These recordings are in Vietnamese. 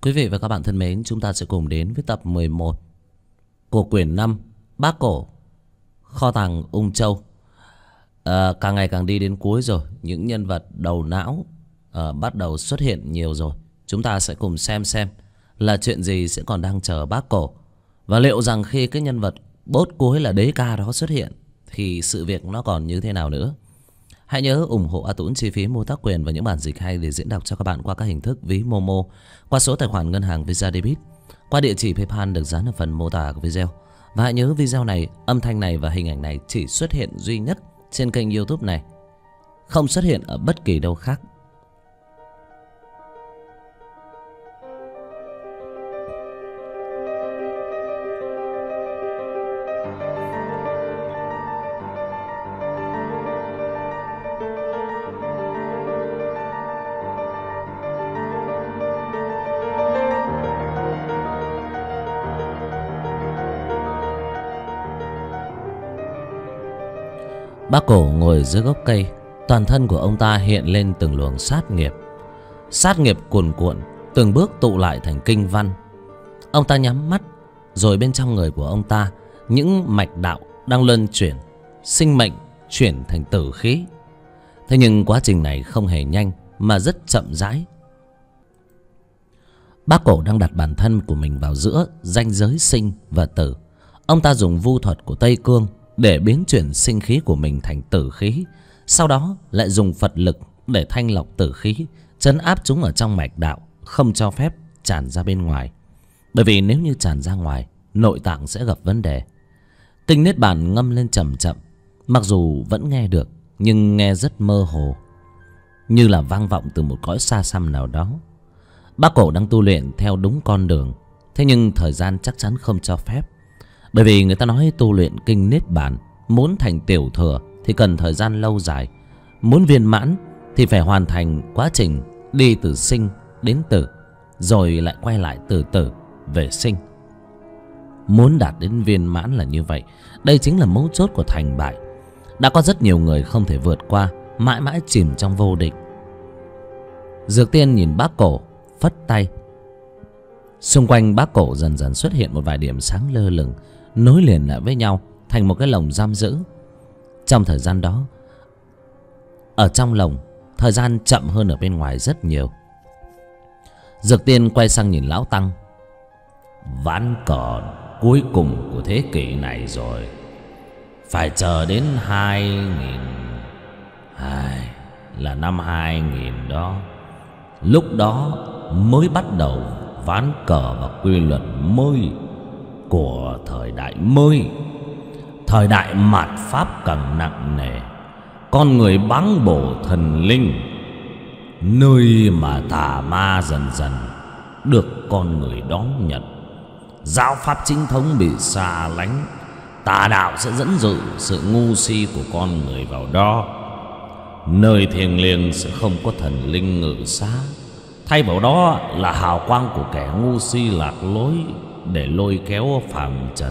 Quý vị và các bạn thân mến, chúng ta sẽ cùng đến với tập 11 của quyển 5 Bác Cổ Kho tàng Ung Châu. Càng ngày càng đi đến cuối rồi, những nhân vật đầu não bắt đầu xuất hiện nhiều rồi. Chúng ta sẽ cùng xem là chuyện gì sẽ còn đang chờ Bác Cổ. Và liệu rằng khi cái nhân vật bốt cuối là Đế Ca đó xuất hiện thì sự việc nó còn như thế nào nữa. Hãy nhớ ủng hộ A Tũng chi phí mua tác quyền và những bản dịch hay để diễn đọc cho các bạn qua các hình thức ví Momo, qua số tài khoản ngân hàng Visa Debit, qua địa chỉ PayPal được dán ở phần mô tả của video. Và hãy nhớ video này, âm thanh này và hình ảnh này chỉ xuất hiện duy nhất trên kênh YouTube này, không xuất hiện ở bất kỳ đâu khác. Bác Cổ ngồi dưới gốc cây, toàn thân của ông ta hiện lên từng luồng sát nghiệp. Sát nghiệp cuồn cuộn, từng bước tụ lại thành kinh văn. Ông ta nhắm mắt, rồi bên trong người của ông ta, những mạch đạo đang luân chuyển, sinh mệnh chuyển thành tử khí. Thế nhưng quá trình này không hề nhanh mà rất chậm rãi. Bác Cổ đang đặt bản thân của mình vào giữa ranh giới sinh và tử. Ông ta dùng vu thuật của Tây Cương để biến chuyển sinh khí của mình thành tử khí, sau đó lại dùng Phật lực để thanh lọc tử khí, trấn áp chúng ở trong mạch đạo, không cho phép tràn ra bên ngoài. Bởi vì nếu như tràn ra ngoài, nội tạng sẽ gặp vấn đề. Kinh Niết Bàn ngâm lên chậm chậm, mặc dù vẫn nghe được nhưng nghe rất mơ hồ, như là vang vọng từ một cõi xa xăm nào đó. Bác Cổ đang tu luyện theo đúng con đường, thế nhưng thời gian chắc chắn không cho phép. Bởi vì người ta nói tu luyện kinh Niết Bàn, muốn thành tiểu thừa thì cần thời gian lâu dài, muốn viên mãn thì phải hoàn thành quá trình đi từ sinh đến tử, rồi lại quay lại từ tử về sinh. Muốn đạt đến viên mãn là như vậy. Đây chính là mấu chốt của thành bại. Đã có rất nhiều người không thể vượt qua, mãi mãi chìm trong vô định. Dược Tiên nhìn Bác Cổ, phất tay. Xung quanh Bác Cổ dần dần xuất hiện một vài điểm sáng lơ lửng, nối liền lại với nhau thành một cái lồng giam giữ. Trong thời gian đó, ở trong lồng, thời gian chậm hơn ở bên ngoài rất nhiều. Dược Tiên quay sang nhìn Lão Tăng. Ván cờ cuối cùng của thế kỷ này rồi, phải chờ đến 2000 là năm 2000 đó. Lúc đó mới bắt đầu ván cờ và quy luật mới của thời đại mới. Thời đại mạt Pháp càng nặng nề, con người báng bổ thần linh, nơi mà tà ma dần dần được con người đón nhận. Giáo pháp chính thống bị xa lánh, tà đạo sẽ dẫn dụ sự ngu si của con người vào đó. Nơi thiêng liêng sẽ không có thần linh ngự xá, thay vào đó là hào quang của kẻ ngu si lạc lối để lôi kéo phàm trần.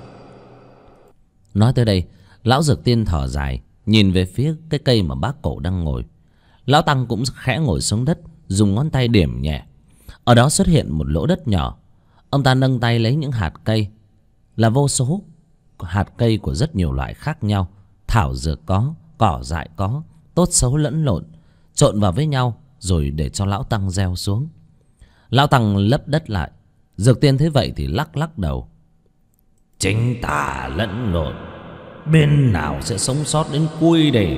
Nói tới đây, Lão Dược Tiên thở dài, nhìn về phía cái cây mà Bác Cổ đang ngồi. Lão Tăng cũng khẽ ngồi xuống đất, dùng ngón tay điểm nhẹ. Ở đó xuất hiện một lỗ đất nhỏ. Ông ta nâng tay lấy những hạt cây, là vô số hạt cây của rất nhiều loại khác nhau. Thảo dược có, cỏ dại có, tốt xấu lẫn lộn, trộn vào với nhau rồi để cho Lão Tăng gieo xuống. Lão Tăng lấp đất lại. Dược Tiên thấy vậy thì lắc lắc đầu. Chính tà lẫn lộn, bên nào sẽ sống sót đến cuối đây?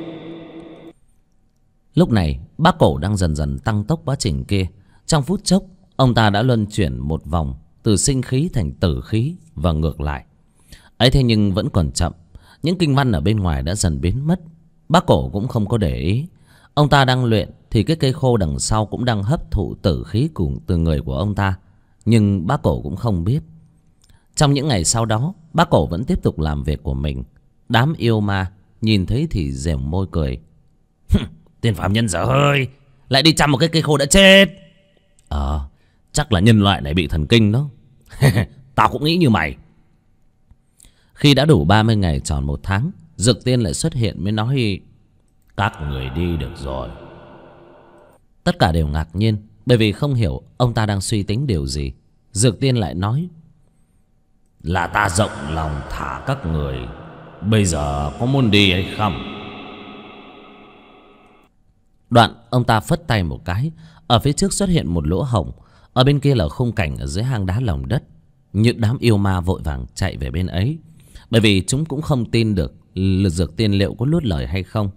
Lúc này Bác Cổ đang dần dần tăng tốc quá trình kia. Trong phút chốc, ông ta đã luân chuyển một vòng từ sinh khí thành tử khí và ngược lại. Ấy thế nhưng vẫn còn chậm. Những kinh văn ở bên ngoài đã dần biến mất. Bác Cổ cũng không có để ý. Ông ta đang luyện thì cái cây khô đằng sau cũng đang hấp thụ tử khí từ người của ông ta. Nhưng Bác Cổ cũng không biết. Trong những ngày sau đó, Bác Cổ vẫn tiếp tục làm việc của mình. Đám yêu ma nhìn thấy thì dẻo môi cười. Tên phạm nhân dở hơi, lại đi chăm một cái cây khô đã chết. Chắc là nhân loại này bị thần kinh đó. Tao cũng nghĩ như mày. Khi đã đủ 30 ngày tròn 1 tháng, Dược Tiên lại xuất hiện mới nói: các người đi được rồi. Tất cả đều ngạc nhiên, Bởi vì không hiểu ông ta đang suy tính điều gì, Dược Tiên lại nói: Là ta rộng lòng thả các người, bây giờ có muốn đi hay không? Đoạn ông ta phất tay một cái, ở phía trước xuất hiện một lỗ hổng. Ở bên kia là khung cảnh ở dưới hang đá lòng đất. Những đám yêu ma vội vàng chạy về bên ấy, bởi vì chúng cũng không tin được Dược Tiên liệu có nuốt lời hay không.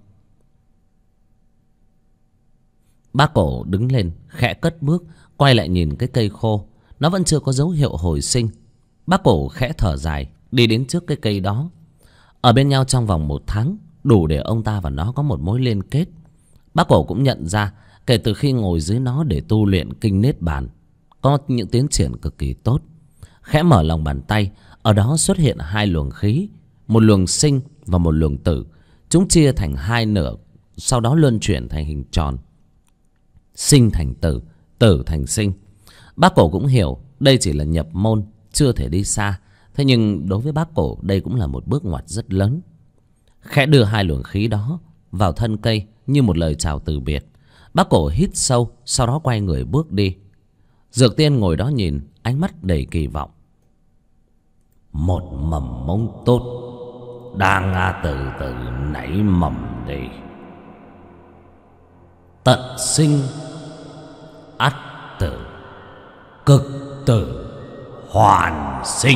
Bác Cổ đứng lên khẽ cất bước, quay lại nhìn cái cây khô. Nó vẫn chưa có dấu hiệu hồi sinh. Bác Cổ khẽ thở dài, đi đến trước cái cây đó. Ở bên nhau trong vòng 1 tháng, đủ để ông ta và nó có một mối liên kết. Bác Cổ cũng nhận ra, kể từ khi ngồi dưới nó để tu luyện kinh Niết Bàn, có những tiến triển cực kỳ tốt. Khẽ mở lòng bàn tay, ở đó xuất hiện 2 luồng khí, một luồng sinh và một luồng tử. Chúng chia thành 2 nửa, sau đó luân chuyển thành hình tròn. Sinh thành tử, tử thành sinh. Bác Cổ cũng hiểu đây chỉ là nhập môn, chưa thể đi xa. Thế nhưng đối với bác Cổ, đây cũng là một bước ngoặt rất lớn. Khẽ đưa 2 luồng khí đó vào thân cây như một lời chào từ biệt. Bác Cổ hít sâu, sau đó quay người bước đi. Dược Tiên ngồi đó nhìn, ánh mắt đầy kỳ vọng. Một mầm mống tốt đang từ từ nảy mầm đi. Tận sinh ắt tử, cực tử hoàn sinh.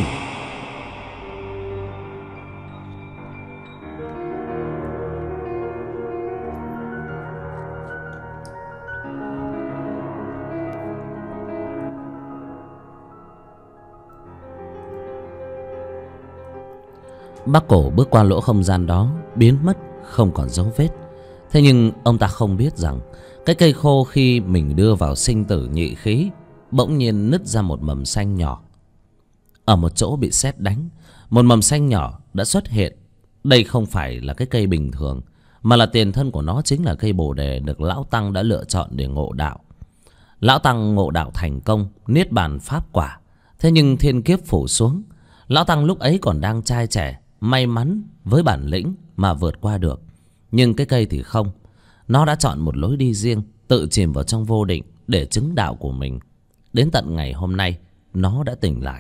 Bác Cổ bước qua lỗ không gian đó, biến mất không còn dấu vết. Thế nhưng ông ta không biết rằng cái cây khô khi mình đưa vào sinh tử nhị khí, bỗng nhiên nứt ra một mầm xanh nhỏ. Ở một chỗ bị sét đánh, một mầm xanh nhỏ đã xuất hiện. Đây không phải là cái cây bình thường, mà là tiền thân của nó chính là cây bồ đề được Lão Tăng đã lựa chọn để ngộ đạo. Lão Tăng ngộ đạo thành công, niết bàn pháp quả. Thế nhưng thiên kiếp phủ xuống. Lão Tăng lúc ấy còn đang trai trẻ, may mắn với bản lĩnh mà vượt qua được. Nhưng cái cây thì không. Nó đã chọn một lối đi riêng, tự chìm vào trong vô định để chứng đạo của mình. Đến tận ngày hôm nay, nó đã tỉnh lại.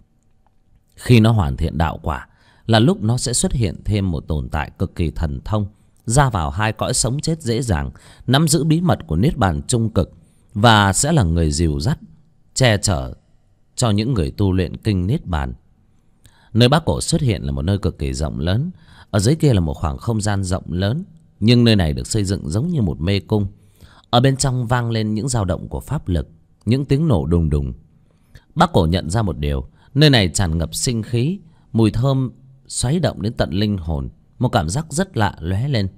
Khi nó hoàn thiện đạo quả là lúc nó sẽ xuất hiện thêm một tồn tại cực kỳ thần thông, ra vào 2 cõi sống chết dễ dàng, nắm giữ bí mật của niết bàn trung cực, và sẽ là người dìu dắt, che chở cho những người tu luyện kinh niết bàn. Nơi bác Cổ xuất hiện là một nơi cực kỳ rộng lớn. Ở dưới kia là một khoảng không gian rộng lớn, nhưng nơi này được xây dựng giống như một mê cung. Ở bên trong vang lên những dao động của pháp lực, những tiếng nổ đùng đùng. Bác Cổ nhận ra một điều, nơi này tràn ngập sinh khí, mùi thơm xoáy động đến tận linh hồn. Một cảm giác rất lạ lóe lên.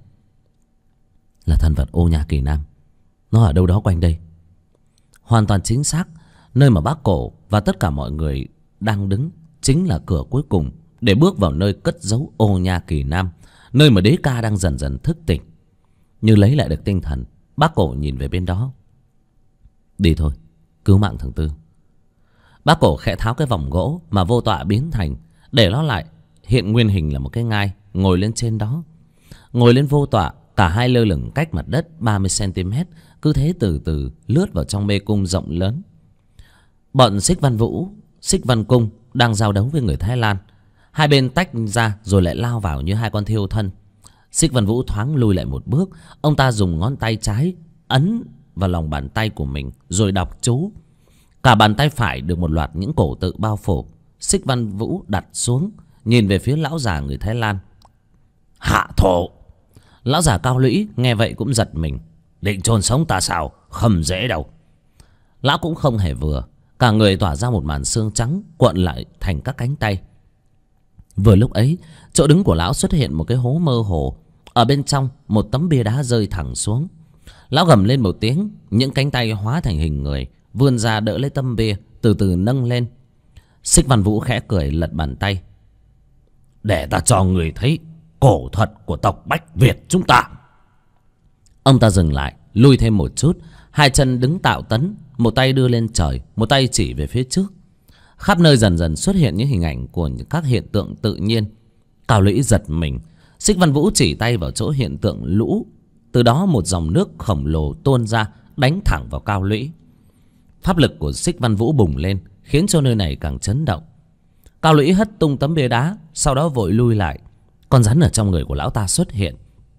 Là thần vật Ô Nha Kỳ Nam. Nó ở đâu đó quanh đây. Hoàn toàn chính xác, nơi mà bác Cổ và tất cả mọi người đang đứng chính là cửa cuối cùng để bước vào nơi cất giấu Ô Nha Kỳ Nam, nơi mà Đế Ca đang dần dần thức tỉnh. Như lấy lại được tinh thần, bác Cổ nhìn về bên đó. Đi thôi, cứu mạng thằng Tư. Bác Cổ khẽ tháo cái vòng gỗ mà vô tọa biến thành, để nó lại hiện nguyên hình là một cái ngai, ngồi lên trên đó. Ngồi lên vô tọa, cả hai lơ lửng cách mặt đất 30 cm, cứ thế từ từ lướt vào trong mê cung rộng lớn. Bọn Xích Văn Vũ, Xích Văn Cung đang giao đấu với người Thái Lan. Hai bên tách ra rồi lại lao vào như 2 con thiêu thân. Xích Văn Vũ thoáng lùi lại một bước. Ông ta dùng ngón tay trái ấn vào lòng bàn tay của mình rồi đọc chú. Cả bàn tay phải được một loạt những cổ tự bao phủ. Xích Văn Vũ đặt xuống, nhìn về phía lão già người Thái Lan. Hạ thổ. Lão già cao lũy nghe vậy cũng giật mình. Định chôn sống ta sao? Không dễ đâu. Lão cũng không hề vừa. Cả người tỏa ra một màn xương trắng cuộn lại thành các cánh tay. Vừa lúc ấy, chỗ đứng của lão xuất hiện một cái hố mơ hồ. Ở bên trong một tấm bia đá rơi thẳng xuống. Lão gầm lên một tiếng, những cánh tay hóa thành hình người vươn ra đỡ lấy tấm bia, từ từ nâng lên. Xích Văn Vũ khẽ cười lật bàn tay. Để ta cho người thấy cổ thuật của tộc Bách Việt chúng ta. Ông ta dừng lại, lui thêm một chút, 2 chân đứng tạo tấn, một tay đưa lên trời, một tay chỉ về phía trước. Khắp nơi dần dần xuất hiện những hình ảnh của các hiện tượng tự nhiên. Cao Lũy giật mình. Xích Văn Vũ chỉ tay vào chỗ hiện tượng lũ. Từ đó một dòng nước khổng lồ tuôn ra, đánh thẳng vào Cao Lũy. Pháp lực của Xích Văn Vũ bùng lên, khiến cho nơi này càng chấn động. Cao Lũy hất tung tấm bia đá, sau đó vội lui lại. Con rắn ở trong người của lão ta xuất hiện.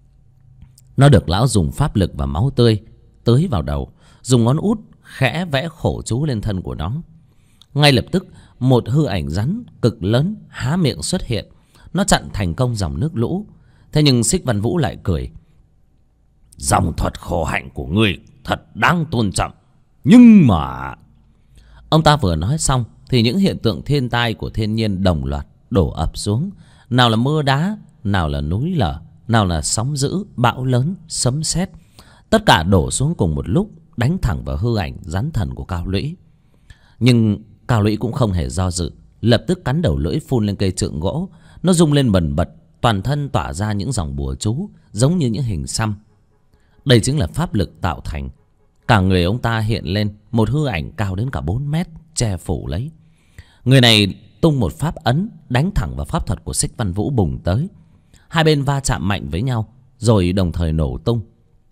Nó được lão dùng pháp lực và máu tươi tưới vào đầu, dùng ngón út khẽ vẽ khổ chú lên thân của nó. Ngay lập tức một hư ảnh rắn cực lớn há miệng xuất hiện. Nó chặn thành công dòng nước lũ. Thế nhưng Xích Văn Vũ lại cười. Dòng thuật khổ hạnh của ngươi thật đáng tôn trọng. Nhưng mà... Ông ta vừa nói xong thì những hiện tượng thiên tai của thiên nhiên đồng loạt đổ ập xuống. Nào là mưa đá, nào là núi lở, nào là sóng dữ, bão lớn, sấm sét. Tất cả đổ xuống cùng một lúc, đánh thẳng vào hư ảnh rắn thần của Cao Lũy. Nhưng Cao Lũy cũng không hề do dự, lập tức cắn đầu lưỡi phun lên cây trượng gỗ. Nó rung lên bần bật, toàn thân tỏa ra những dòng bùa chú giống như những hình xăm. Đây chính là pháp lực tạo thành. Cả người ông ta hiện lên một hư ảnh cao đến cả 4 mét, che phủ lấy. Người này tung một pháp ấn đánh thẳng vào pháp thuật của Xích Văn Vũ bùng tới. Hai bên va chạm mạnh với nhau rồi đồng thời nổ tung.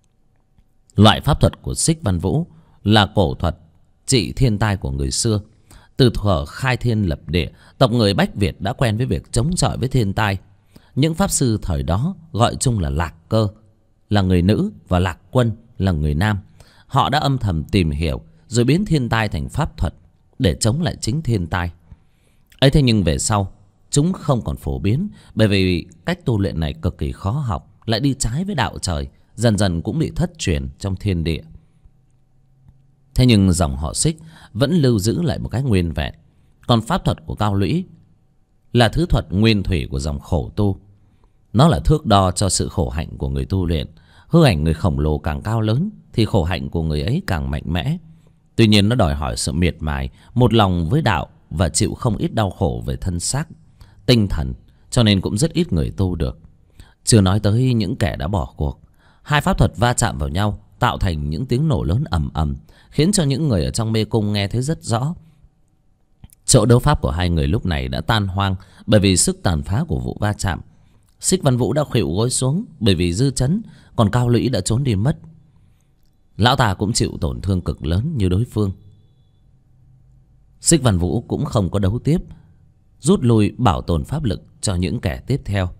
Loại pháp thuật của Xích Văn Vũ là cổ thuật trị thiên tai của người xưa. Từ thuở khai thiên lập địa, tộc người Bách Việt đã quen với việc chống chọi với thiên tai. Những pháp sư thời đó gọi chung là Lạc Cơ là người nữ và Lạc Quân là người nam. Họ đã âm thầm tìm hiểu rồi biến thiên tai thành pháp thuật để chống lại chính thiên tai ấy. Thế nhưng về sau chúng không còn phổ biến, bởi vì cách tu luyện này cực kỳ khó học, lại đi trái với đạo trời, dần dần cũng bị thất truyền trong thiên địa. Thế nhưng dòng họ Xích vẫn lưu giữ lại một cái nguyên vẹn. Còn pháp thuật của Cao Lũy là thứ thuật nguyên thủy của dòng khổ tu. Nó là thước đo cho sự khổ hạnh của người tu luyện. Hư ảnh người khổng lồ càng cao lớn thì khổ hạnh của người ấy càng mạnh mẽ. Tuy nhiên nó đòi hỏi sự miệt mài, một lòng với đạo và chịu không ít đau khổ về thân xác, tinh thần, cho nên cũng rất ít người tu được. Chưa nói tới những kẻ đã bỏ cuộc. Hai pháp thuật va chạm vào nhau tạo thành những tiếng nổ lớn ầm ầm, khiến cho những người ở trong mê cung nghe thấy rất rõ. Chỗ đấu pháp của hai người lúc này đã tan hoang bởi vì sức tàn phá của vụ va chạm. Xích Văn Vũ đã khuỵu gối xuống bởi vì dư chấn, còn Cao Lũy đã trốn đi mất. Lão ta cũng chịu tổn thương cực lớn như đối phương. Xích Văn Vũ cũng không có đấu tiếp, rút lui bảo tồn pháp lực cho những kẻ tiếp theo.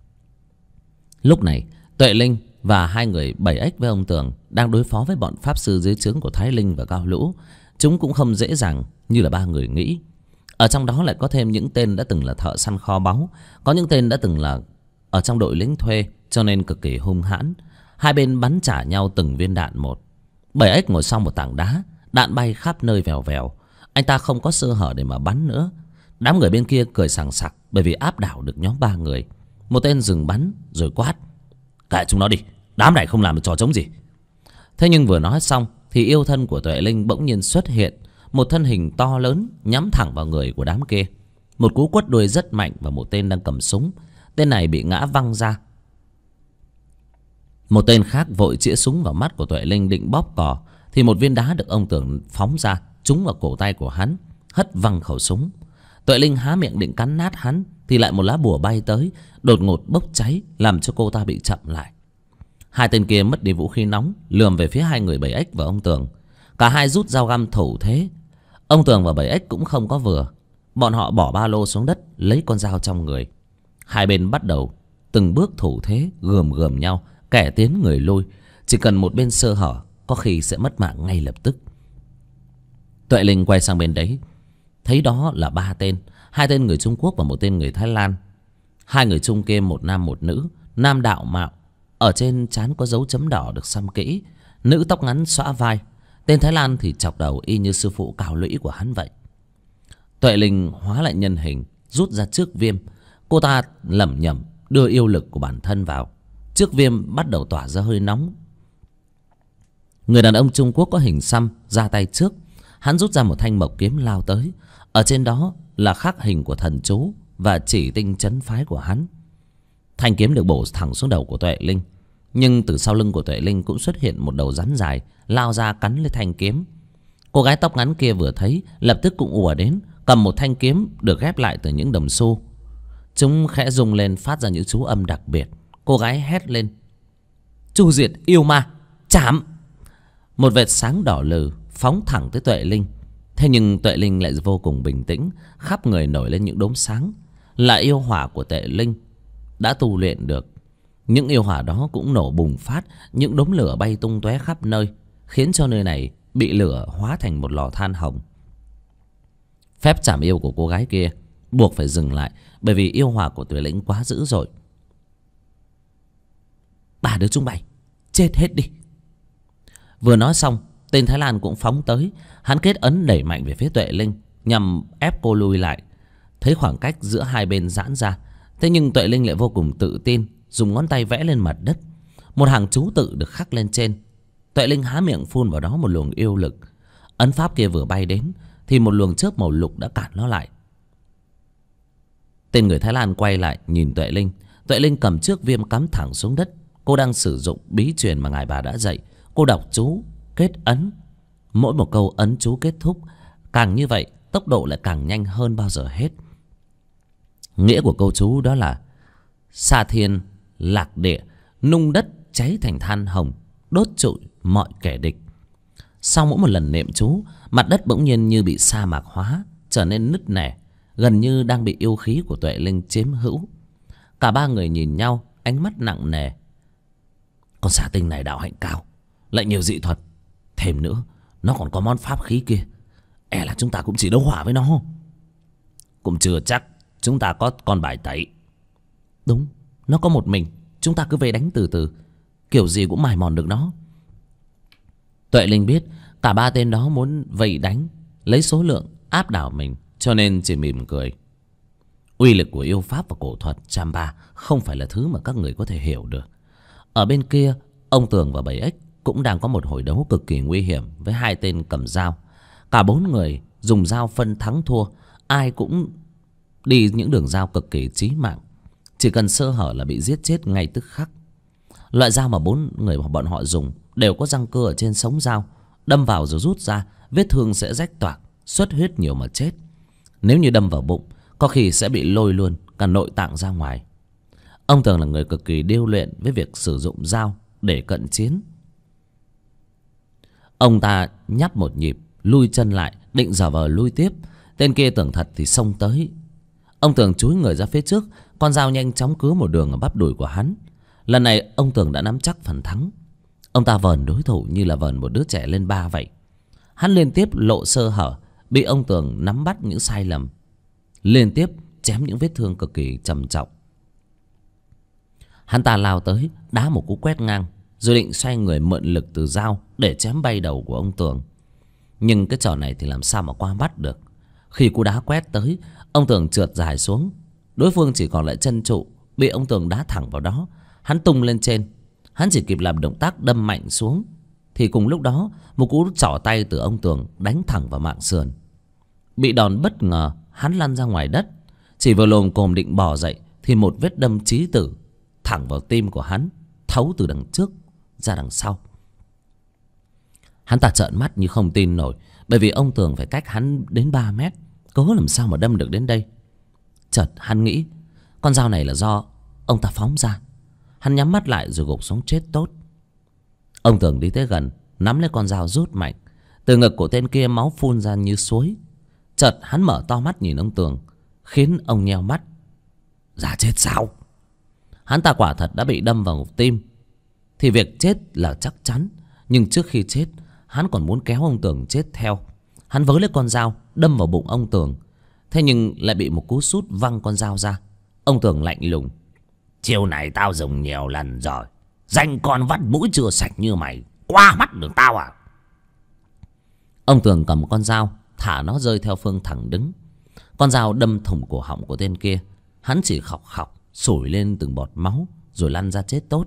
Lúc này Tuệ Linh và hai người Bảy Ếch với ông Tường đang đối phó với bọn pháp sư dưới trướng của Thái Linh và Cao Lũ. Chúng cũng không dễ dàng như là ba người nghĩ. Ở trong đó lại có thêm những tên đã từng là thợ săn kho báu, có những tên đã từng là ở trong đội lính thuê, cho nên cực kỳ hung hãn. Hai bên bắn trả nhau từng viên đạn một. Bảy Ếch ngồi sau một tảng đá, đạn bay khắp nơi vèo vèo. Anh ta không có sơ hở để mà bắn nữa. Đám người bên kia cười sảng sặc bởi vì áp đảo được nhóm ba người. Một tên dừng bắn rồi quát: "Kệ chúng nó đi, đám này không làm được trò trống gì." Thế nhưng vừa nói xong thì yêu thân của Tuệ Linh bỗng nhiên xuất hiện, một thân hình to lớn nhắm thẳng vào người của đám kia. Một cú quất đuôi rất mạnh vào một tên đang cầm súng. Tên này bị ngã văng ra. Một tên khác vội chĩa súng vào mắt của Tuệ Linh định bóp cò, thì một viên đá được ông Tường phóng ra trúng vào cổ tay của hắn, hất văng khẩu súng. Tuệ Linh há miệng định cắn nát hắn thì lại một lá bùa bay tới, đột ngột bốc cháy, làm cho cô ta bị chậm lại. Hai tên kia mất đi vũ khí nóng, lườm về phía hai người Bảy Ếch và ông Tường. Cả hai rút dao găm thủ thế. Ông Tường và Bảy Ếch cũng không có vừa. Bọn họ bỏ ba lô xuống đất, lấy con dao trong người. Hai bên bắt đầu từng bước thủ thế, gườm gườm nhau, kẻ tiến người lui. Chỉ cần một bên sơ hở, có khi sẽ mất mạng ngay lập tức. Tuệ Linh quay sang bên đấy, thấy đó là ba tên. Hai tên người Trung Quốc và một tên người Thái Lan. Hai người Trung kia một nam một nữ. Nam đạo mạo, ở trên trán có dấu chấm đỏ được xăm kỹ. Nữ tóc ngắn xõa vai. Tên Thái Lan thì chọc đầu y như sư phụ Cao Lũy của hắn vậy. Tuệ Linh hóa lại nhân hình, rút ra trước viêm. Cô ta lẩm nhẩm đưa yêu lực của bản thân vào. Trước viêm bắt đầu tỏa ra hơi nóng. Người đàn ông Trung Quốc có hình xăm ra tay trước. Hắn rút ra một thanh mộc kiếm lao tới. Ở trên đó là khắc hình của thần chú và chỉ tinh trấn phái của hắn. Thanh kiếm được bổ thẳng xuống đầu của Tuệ Linh. Nhưng từ sau lưng của Tuệ Linh cũng xuất hiện một đầu rắn dài, lao ra cắn lên thanh kiếm. Cô gái tóc ngắn kia vừa thấy, lập tức cũng ùa đến, cầm một thanh kiếm được ghép lại từ những đồng xu. Chúng khẽ rung lên, phát ra những chú âm đặc biệt. Cô gái hét lên: "Chu diệt yêu ma, chạm!" Một vệt sáng đỏ lừ phóng thẳng tới Tuệ Linh. Thế nhưng Tuệ Linh lại vô cùng bình tĩnh, khắp người nổi lên những đốm sáng, là yêu hỏa của Tuệ Linh đã tu luyện được. Những yêu hỏa đó cũng nổ bùng phát, những đốm lửa bay tung tóe khắp nơi, khiến cho nơi này bị lửa hóa thành một lò than hồng. Phép trảm yêu của cô gái kia buộc phải dừng lại, bởi vì yêu hỏa của Tuệ Linh quá dữ dội. Ba đứa chúng mày chết hết đi. Vừa nói xong, tên Thái Lan cũng phóng tới. Hắn kết ấn đẩy mạnh về phía Tuệ Linh, nhằm ép cô lui lại. Thấy khoảng cách giữa hai bên giãn ra, thế nhưng Tuệ Linh lại vô cùng tự tin, dùng ngón tay vẽ lên mặt đất. Một hàng chú tự được khắc lên trên. Tuệ Linh há miệng phun vào đó một luồng yêu lực. Ấn pháp kia vừa bay đến thì một luồng chớp màu lục đã cản nó lại. Tên người Thái Lan quay lại nhìn Tuệ Linh. Tuệ Linh cầm chiếc viêm cắm thẳng xuống đất. Cô đang sử dụng bí truyền mà ngài bà đã dạy. Cô đọc chú, kết ấn. Mỗi một câu ấn chú kết thúc, càng như vậy tốc độ lại càng nhanh hơn bao giờ hết. Nghĩa của câu chú đó là: sa thiên lạc địa, nung đất cháy thành than hồng, đốt trụi mọi kẻ địch. Sau mỗi một lần niệm chú, mặt đất bỗng nhiên như bị sa mạc hóa, trở nên nứt nẻ, gần như đang bị yêu khí của Tuệ Linh chiếm hữu. Cả ba người nhìn nhau, ánh mắt nặng nề. Con xà tinh này đạo hạnh cao, lại nhiều dị thuật, thêm nữa nó còn có món pháp khí kia, e là chúng ta cũng chỉ đấu hỏa với nó. Cũng chưa chắc, chúng ta có con bài tẩy. Đúng, nó có một mình, chúng ta cứ về đánh từ từ, kiểu gì cũng mài mòn được nó. Tuệ Linh biết cả ba tên đó muốn vây đánh, lấy số lượng áp đảo mình, cho nên chỉ mỉm cười. Uy lực của yêu pháp và cổ thuật Chamba không phải là thứ mà các người có thể hiểu được. Ở bên kia, ông Tường và 7X cũng đang có một hồi đấu cực kỳ nguy hiểm với hai tên cầm dao. Cả bốn người dùng dao phân thắng thua, ai cũng đi những đường dao cực kỳ chí mạng, chỉ cần sơ hở là bị giết chết ngay tức khắc. Loại dao mà bốn người bọn họ dùng đều có răng cưa ở trên sống dao, đâm vào rồi rút ra, vết thương sẽ rách toạc, xuất huyết nhiều mà chết. Nếu như đâm vào bụng, có khi sẽ bị lôi luôn cả nội tạng ra ngoài. Ông Tường là người cực kỳ điêu luyện với việc sử dụng dao để cận chiến. Ông ta nhắp một nhịp, lui chân lại, định giả vờ lui tiếp. Tên kia tưởng thật thì xông tới. Ông Tường chúi người ra phía trước, con dao nhanh chóng cứa một đường ở bắp đùi của hắn. Lần này ông Tường đã nắm chắc phần thắng. Ông ta vờn đối thủ như là vờn một đứa trẻ lên ba vậy. Hắn liên tiếp lộ sơ hở, bị ông Tường nắm bắt những sai lầm, liên tiếp chém những vết thương cực kỳ trầm trọng. Hắn ta lao tới, đá một cú quét ngang, rồi định xoay người mượn lực từ dao để chém bay đầu của ông Tường. Nhưng cái trò này thì làm sao mà qua mắt được. Khi cú đá quét tới, ông Tường trượt dài xuống. Đối phương chỉ còn lại chân trụ, bị ông Tường đá thẳng vào đó. Hắn tung lên trên. Hắn chỉ kịp làm động tác đâm mạnh xuống, thì cùng lúc đó một cú trỏ tay từ ông Tường đánh thẳng vào mạng sườn. Bị đòn bất ngờ, hắn lăn ra ngoài đất. Chỉ vừa lồm cồm định bò dậy thì một vết đâm chí tử thẳng vào tim của hắn, thấu từ đằng trước ra đằng sau. Hắn ta trợn mắt như không tin nổi, bởi vì ông Tường phải cách hắn đến 3 mét, cớ làm sao mà đâm được đến đây. Chợt hắn nghĩ con dao này là do ông ta phóng ra. Hắn nhắm mắt lại rồi gục xuống chết tốt. Ông Tường đi tới gần, nắm lấy con dao rút mạnh. Từ ngực của tên kia máu phun ra như suối. Chợt hắn mở to mắt nhìn ông Tường, khiến ông nheo mắt. Giả chết sao? Hắn ta quả thật đã bị đâm vào tim, thì việc chết là chắc chắn. Nhưng trước khi chết, hắn còn muốn kéo ông Tường chết theo. Hắn vớ lấy con dao đâm vào bụng ông Tường. Thế nhưng lại bị một cú sút văng con dao ra. Ông Tường lạnh lùng. Chiêu này tao dùng nhiều lần rồi. Danh con vắt mũi chưa sạch như mày, qua mắt được tao à? Ông Tường cầm con dao, thả nó rơi theo phương thẳng đứng. Con dao đâm thủng cổ họng của tên kia. Hắn chỉ khọc khọc, sủi lên từng bọt máu, rồi lăn ra chết tốt.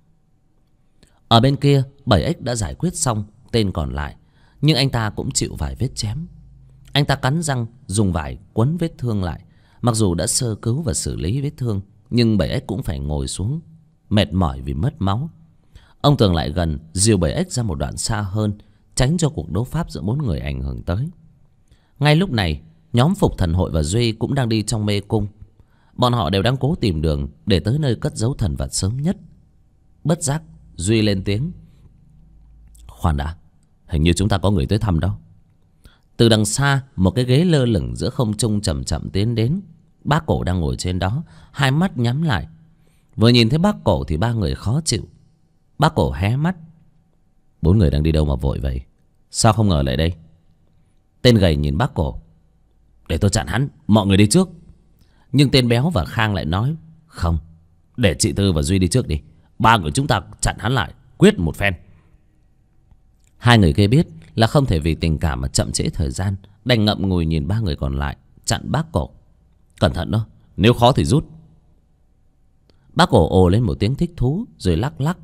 Ở bên kia, 7X đã giải quyết xong tên còn lại, nhưng anh ta cũng chịu vài vết chém. Anh ta cắn răng, dùng vải quấn vết thương lại. Mặc dù đã sơ cứu và xử lý vết thương, nhưng 7X cũng phải ngồi xuống, mệt mỏi vì mất máu. Ông Tường lại gần, dìu 7X ra một đoạn xa hơn, tránh cho cuộc đấu pháp giữa bốn người ảnh hưởng tới. Ngay lúc này, nhóm Phục Thần Hội và Duy cũng đang đi trong mê cung. Bọn họ đều đang cố tìm đường để tới nơi cất giấu thần vật sớm nhất. Bất giác, Duy lên tiếng. Khoan đã, Hình như chúng ta có người tới thăm đó. Từ đằng xa, một cái ghế lơ lửng giữa không trung chậm chậm tiến đến. Bác Cổ đang ngồi trên đó, hai mắt nhắm lại. Vừa nhìn thấy bác Cổ thì ba người khó chịu. Bác Cổ hé mắt. 4 người đang đi đâu mà vội vậy? Sao không ngờ lại đây? Tên gầy nhìn bác Cổ. Để tôi chặn hắn, mọi người đi trước. Nhưng tên béo và Khang lại nói. Không, để chị Tư và Duy đi trước đi. 3 người chúng ta chặn hắn lại, quyết một phen. Hai người kia biết là không thể vì tình cảm mà chậm trễ thời gian, đành ngậm ngùi nhìn 3 người còn lại chặn bác Cổ. Cẩn thận đó, nếu khó thì rút. Bác Cổ ồ lên một tiếng thích thú rồi lắc lắc.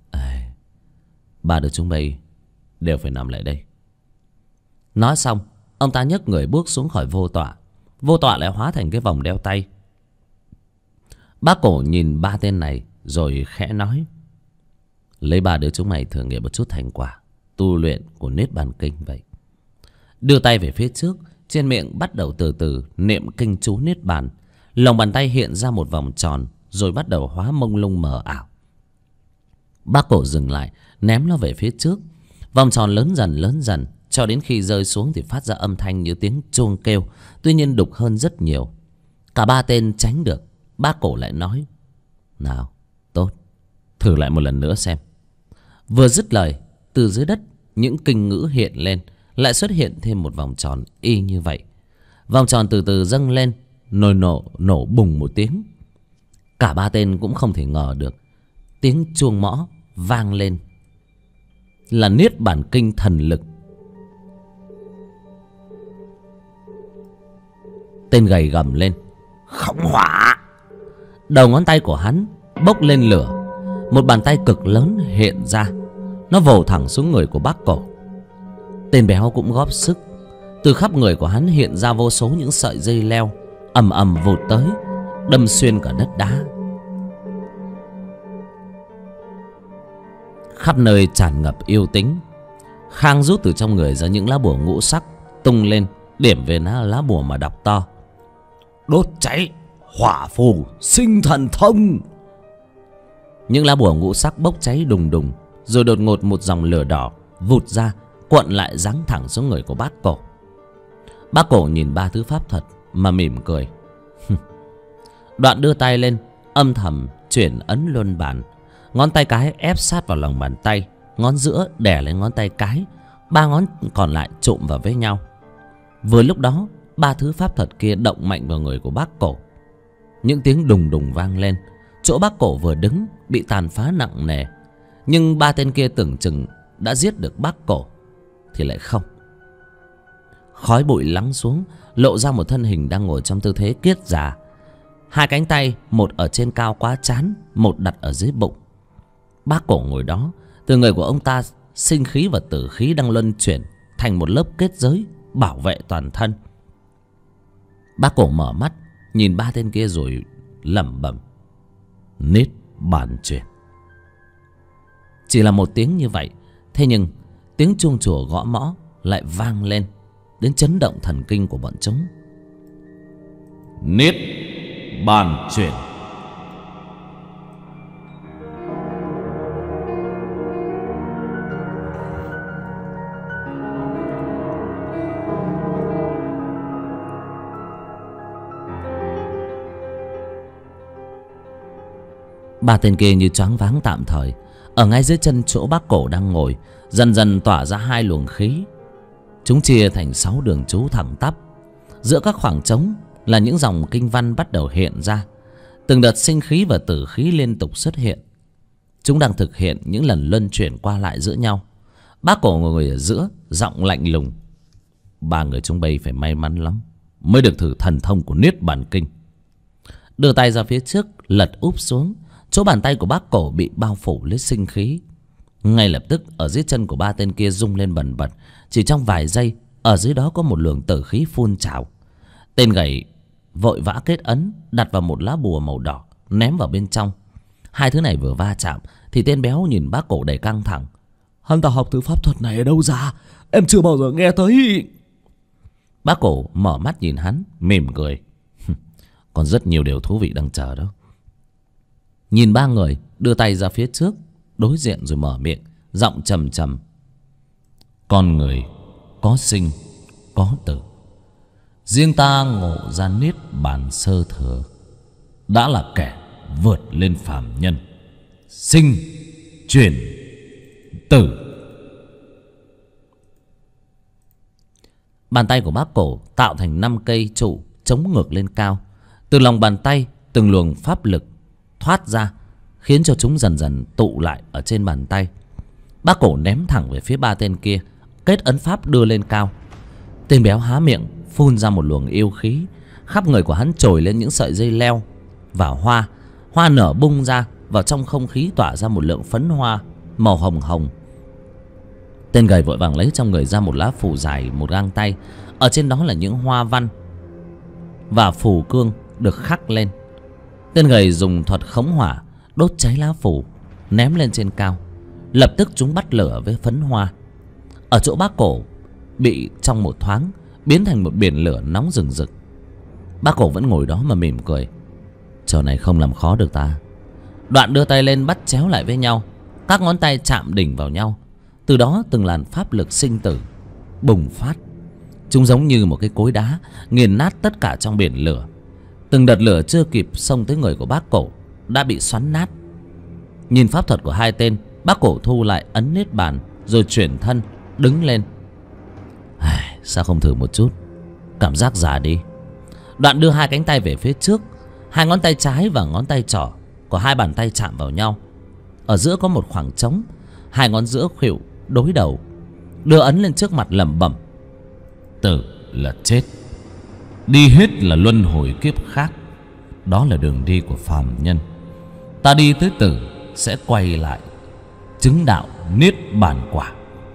Ba đứa chúng mày đều phải nằm lại đây. Nói xong, ông ta nhấc người bước xuống khỏi vô tọa. Vô tọa lại hóa thành cái vòng đeo tay. Bác Cổ nhìn 3 tên này rồi khẽ nói. Lấy 3 đứa chúng mày thử nghiệm một chút thành quả tu luyện của Niết Bàn Kinh vậy. Đưa tay về phía trước, trên miệng bắt đầu từ từ niệm kinh chú Niết Bàn. Lòng bàn tay hiện ra một vòng tròn rồi bắt đầu hóa mông lung mờ ảo. Bác Cổ dừng lại, ném nó về phía trước. Vòng tròn lớn dần cho đến khi rơi xuống thì phát ra âm thanh như tiếng chuông kêu, tuy nhiên đục hơn rất nhiều. Cả 3 tên tránh được. Bác Cổ lại nói. Nào, tốt, thử lại một lần nữa xem. Vừa dứt lời, từ dưới đất những kinh ngữ hiện lên, lại xuất hiện thêm một vòng tròn y như vậy. Vòng tròn từ từ dâng lên, nổ bùng một tiếng. Cả 3 tên cũng không thể ngờ được tiếng chuông mõ vang lên là Niết Bàn Kinh thần lực. Tên gầy gầm lên. Khống hỏa. Đầu ngón tay của hắn bốc lên lửa. Một bàn tay cực lớn hiện ra, nó vồ thẳng xuống người của bác Cổ. Tên béo cũng góp sức. Từ khắp người của hắn hiện ra vô số những sợi dây leo ầm ầm vụt tới, đâm xuyên cả đất đá. Khắp nơi tràn ngập yêu tính. Khang rút từ trong người ra những lá bùa ngũ sắc, tung lên điểm về lá bùa mà đọc to. Đốt cháy hỏa phù sinh thần thông. Những lá bùa ngũ sắc bốc cháy đùng đùng, rồi đột ngột một dòng lửa đỏ vụt ra, cuộn lại giáng thẳng xuống người của bác Cổ. Bác Cổ nhìn 3 thứ pháp thuật mà mỉm cười. Đoạn đưa tay lên, âm thầm chuyển ấn luân bàn. Ngón tay cái ép sát vào lòng bàn tay, ngón giữa đè lên ngón tay cái, 3 ngón còn lại trụm vào với nhau. Vừa lúc đó, 3 thứ pháp thuật kia động mạnh vào người của bác Cổ. Những tiếng đùng đùng vang lên. Chỗ bác Cổ vừa đứng bị tàn phá nặng nề. Nhưng 3 tên kia tưởng chừng đã giết được bác Cổ thì lại không. Khói bụi lắng xuống, lộ ra một thân hình đang ngồi trong tư thế kiết già. 2 cánh tay, một ở trên cao quá trán, một đặt ở dưới bụng. Bác Cổ ngồi đó, từ người của ông ta sinh khí và tử khí đang luân chuyển thành một lớp kết giới bảo vệ toàn thân. Bác Cổ mở mắt nhìn 3 tên kia rồi lẩm bẩm. Niết Bàn chuyển. Chỉ là một tiếng như vậy, thế nhưng tiếng chuông chùa gõ mõ lại vang lên, đến chấn động thần kinh của bọn chúng. Niết Bàn chuyển. Ba tên kia như choáng váng tạm thời. Ở ngay dưới chân chỗ bác Cổ đang ngồi, dần dần tỏa ra 2 luồng khí. Chúng chia thành 6 đường chú thẳng tắp. Giữa các khoảng trống là những dòng kinh văn bắt đầu hiện ra. Từng đợt sinh khí và tử khí liên tục xuất hiện. Chúng đang thực hiện những lần luân chuyển qua lại giữa nhau. Bác Cổ ngồi ở giữa, giọng lạnh lùng. 3 người chúng bây phải may mắn lắm mới được thử thần thông của Niết Bàn Kinh. Đưa tay ra phía trước, lật úp xuống. Chỗ bàn tay của bác Cổ bị bao phủ lấy sinh khí. Ngay lập tức ở dưới chân của 3 tên kia rung lên bần bật. Chỉ trong vài giây, ở dưới đó có một luồng tử khí phun trào. Tên gầy vội vã kết ấn, đặt vào một lá bùa màu đỏ, ném vào bên trong. 2 thứ này vừa va chạm thì tên béo nhìn bác Cổ đầy căng thẳng. Hắn ta học thứ pháp thuật này ở đâu ra? Em chưa bao giờ nghe tới. Bác Cổ mở mắt nhìn hắn, mỉm cười. Còn rất nhiều điều thú vị đang chờ đó. Nhìn 3 người, đưa tay ra phía trước, đối diện rồi mở miệng, giọng trầm trầm. Con người có sinh có tử. Riêng ta ngộ ra niết bàn sơ thừa, đã là kẻ vượt lên phàm nhân. Sinh chuyển tử. Bàn tay của bác Cổ tạo thành 5 cây trụ chống ngược lên cao. Từ lòng bàn tay từng luồng pháp lực thoát ra, khiến cho chúng dần dần tụ lại ở trên bàn tay. Bác Cổ ném thẳng về phía 3 tên kia, kết ấn pháp đưa lên cao. Tên béo há miệng phun ra một luồng yêu khí. Khắp người của hắn trồi lên những sợi dây leo và hoa. Hoa nở bung ra, vào trong không khí tỏa ra một lượng phấn hoa màu hồng hồng. Tên gầy vội vàng lấy trong người ra một lá phù dài một gang tay. Ở trên đó là những hoa văn và phù cương được khắc lên. Tên gầy dùng thuật khống hỏa đốt cháy lá phù, ném lên trên cao. Lập tức chúng bắt lửa với phấn hoa. Ở chỗ bác Cổ bị trong một thoáng biến thành một biển lửa nóng rừng rực. Bác Cổ vẫn ngồi đó mà mỉm cười. Trò này không làm khó được ta. Đoạn đưa tay lên bắt chéo lại với nhau. Các ngón tay chạm đỉnh vào nhau. Từ đó từng làn pháp lực sinh tử bùng phát. Chúng giống như một cái cối đá nghiền nát tất cả trong biển lửa. Từng đợt lửa chưa kịp xông tới người của bác Cổ đã bị xoắn nát. Nhìn pháp thuật của hai tên, bác Cổ thu lại ấn niết bàn, rồi chuyển thân đứng lên. Sao không thử một chút, cảm giác già đi. Đoạn đưa hai cánh tay về phía trước. Hai ngón tay trái và ngón tay trỏ của hai bàn tay chạm vào nhau. Ở giữa có một khoảng trống. Hai ngón giữa khuỷu đối đầu, đưa ấn lên trước mặt lẩm bẩm: tử là chết, đi hết là luân hồi kiếp khác. Đó là đường đi của phàm nhân. Ta đi tới tử sẽ quay lại chứng đạo niết bàn quả.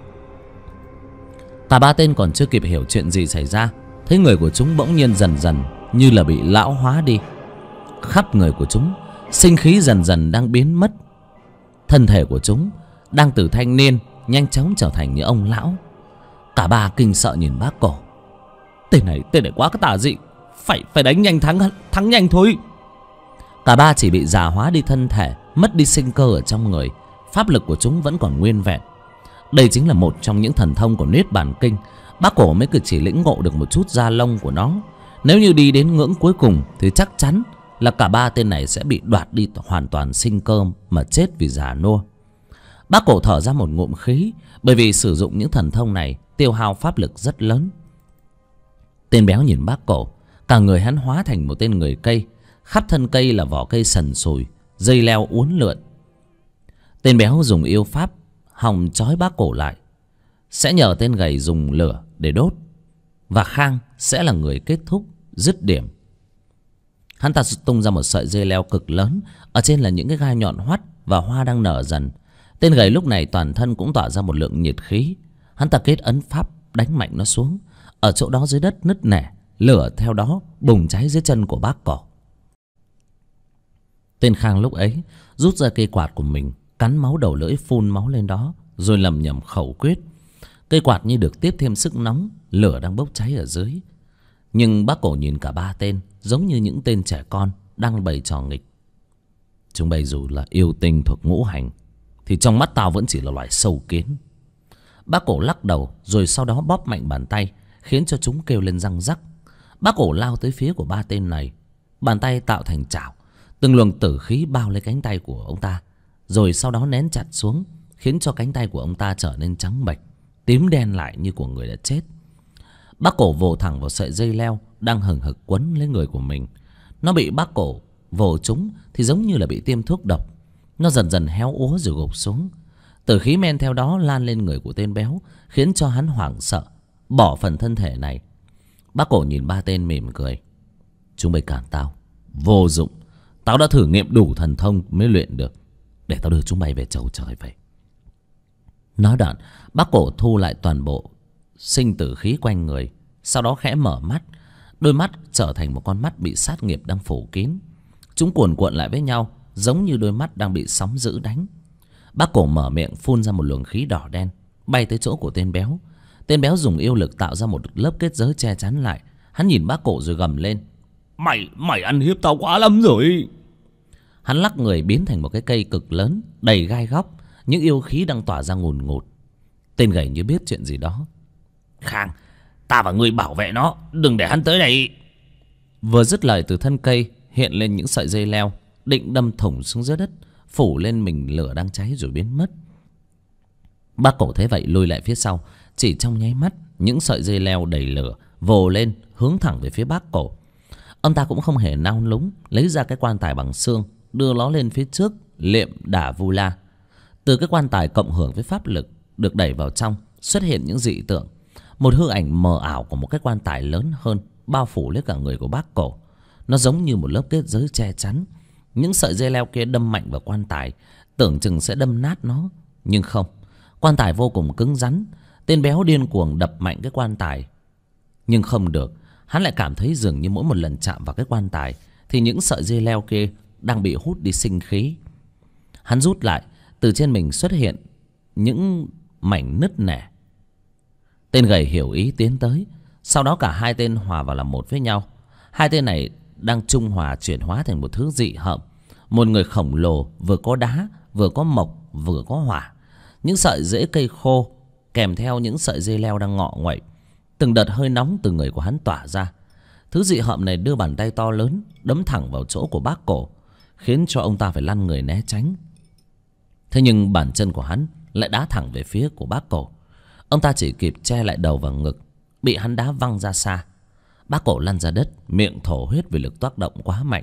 Cả 3 tên còn chưa kịp hiểu chuyện gì xảy ra, thấy người của chúng bỗng nhiên dần dần như là bị lão hóa đi. Khắp người của chúng sinh khí dần dần đang biến mất. Thân thể của chúng đang từ thanh niên nhanh chóng trở thành những ông lão. Cả 3 kinh sợ nhìn bác Cổ. Tên này quá cái tà dị, phải đánh nhanh thắng nhanh thôi. Cả 3 chỉ bị già hóa đi thân thể, mất đi sinh cơ ở trong người. Pháp lực của chúng vẫn còn nguyên vẹn. Đây chính là một trong những thần thông của Niết Bàn Kinh. Bác Cổ mới chỉ lĩnh ngộ được một chút da lông của nó. Nếu như đi đến ngưỡng cuối cùng thì chắc chắn là cả 3 tên này sẽ bị đoạt đi hoàn toàn sinh cơ mà chết vì già nua. Bác Cổ thở ra một ngụm khí, bởi vì sử dụng những thần thông này tiêu hao pháp lực rất lớn. Tên béo nhìn bác Cổ, cả người hắn hóa thành một tên người cây. Khắp thân cây là vỏ cây sần sùi, dây leo uốn lượn. Tên béo dùng yêu pháp hòng trói bác Cổ lại, sẽ nhờ tên gầy dùng lửa để đốt, và Khang sẽ là người kết thúc dứt điểm. Hắn ta tung ra một sợi dây leo cực lớn, ở trên là những cái gai nhọn hoắt và hoa đang nở dần. Tên gầy lúc này toàn thân cũng tỏa ra một lượng nhiệt khí. Hắn ta kết ấn pháp đánh mạnh nó xuống. Ở chỗ đó dưới đất nứt nẻ, lửa theo đó bùng cháy dưới chân của bác Cổ. Tên Khang lúc ấy rút ra cây quạt của mình, cắn máu đầu lưỡi phun máu lên đó, rồi lầm nhầm khẩu quyết. Cây quạt như được tiếp thêm sức nóng, lửa đang bốc cháy ở dưới. Nhưng bác Cổ nhìn cả 3 tên giống như những tên trẻ con đang bày trò nghịch. Chúng bây dù là yêu tinh thuộc ngũ hành, thì trong mắt tao vẫn chỉ là loài sâu kiến. Bác Cổ lắc đầu, rồi sau đó bóp mạnh bàn tay, khiến cho chúng kêu lên răng rắc. Bác Cổ lao tới phía của 3 tên này. Bàn tay tạo thành chảo, từng luồng tử khí bao lấy cánh tay của ông ta, rồi sau đó nén chặt xuống, khiến cho cánh tay của ông ta trở nên trắng bệch, tím đen lại như của người đã chết. Bác Cổ vồ thẳng vào sợi dây leo đang hừng hực quấn lấy người của mình. Nó bị bác Cổ vồ trúng thì giống như là bị tiêm thuốc độc. Nó dần dần héo úa rồi gục xuống. Tử khí men theo đó lan lên người của tên béo, khiến cho hắn hoảng sợ, bỏ phần thân thể này. Bác Cổ nhìn 3 tên mỉm cười. Chúng mày cản tao vô dụng. Tao đã thử nghiệm đủ thần thông mới luyện được. Để tao đưa chúng mày về chầu trời vậy. Nói đoạn, bác Cổ thu lại toàn bộ sinh tử khí quanh người, sau đó khẽ mở mắt. Đôi mắt trở thành một con mắt bị sát nghiệp đang phủ kín. Chúng cuồn cuộn lại với nhau, giống như đôi mắt đang bị sóng dữ đánh. Bác Cổ mở miệng phun ra một luồng khí đỏ đen, bay tới chỗ của tên béo. Tên béo dùng yêu lực tạo ra một lớp kết giới che chắn lại. Hắn nhìn bác Cổ rồi gầm lên: Mày ăn hiếp tao quá lắm rồi. Hắn lắc người biến thành một cái cây cực lớn đầy gai góc, những yêu khí đang tỏa ra ngùn ngụt. Tên gầy như biết chuyện gì đó. Khang, ta và ngươi bảo vệ nó, đừng để hắn tới đây. Vừa dứt lời, từ thân cây hiện lên những sợi dây leo, định đâm thủng xuống dưới đất, phủ lên mình lửa đang cháy rồi biến mất. Bác Cổ thấy vậy lùi lại phía sau. Chỉ trong nháy mắt, những sợi dây leo đầy lửa vồ lên hướng thẳng về phía bác Cổ. Ông ta cũng không hề nao núng, lấy ra cái quan tài bằng xương, đưa nó lên phía trước, liệm đả vu la. Từ cái quan tài cộng hưởng với pháp lực được đẩy vào trong, xuất hiện những dị tượng. Một hư ảnh mờ ảo của một cái quan tài lớn hơn bao phủ lấy cả người của bác Cổ. Nó giống như một lớp kết giới che chắn. Những sợi dây leo kia đâm mạnh vào quan tài, tưởng chừng sẽ đâm nát nó, nhưng không. Quan tài vô cùng cứng rắn. Tên béo điên cuồng đập mạnh cái quan tài, nhưng không được. Hắn lại cảm thấy dường như mỗi một lần chạm vào cái quan tài thì những sợi dây leo kia đang bị hút đi sinh khí. Hắn rút lại, từ trên mình xuất hiện những mảnh nứt nẻ. Tên gầy hiểu ý tiến tới. Sau đó cả hai tên hòa vào làm một với nhau. Hai tên này đang trung hòa chuyển hóa thành một thứ dị hợm. Một người khổng lồ, vừa có đá, vừa có mộc, vừa có hỏa. Những sợi rễ cây khô kèm theo những sợi dây leo đang ngọ nguậy. Từng đợt hơi nóng từ người của hắn tỏa ra. Thứ dị hợm này đưa bàn tay to lớn đấm thẳng vào chỗ của bác Cổ, khiến cho ông ta phải lăn người né tránh. Thế nhưng bàn chân của hắn lại đá thẳng về phía của bác Cổ. Ông ta chỉ kịp che lại đầu và ngực, bị hắn đá văng ra xa. Bác Cổ lăn ra đất, miệng thổ huyết vì lực tác động quá mạnh.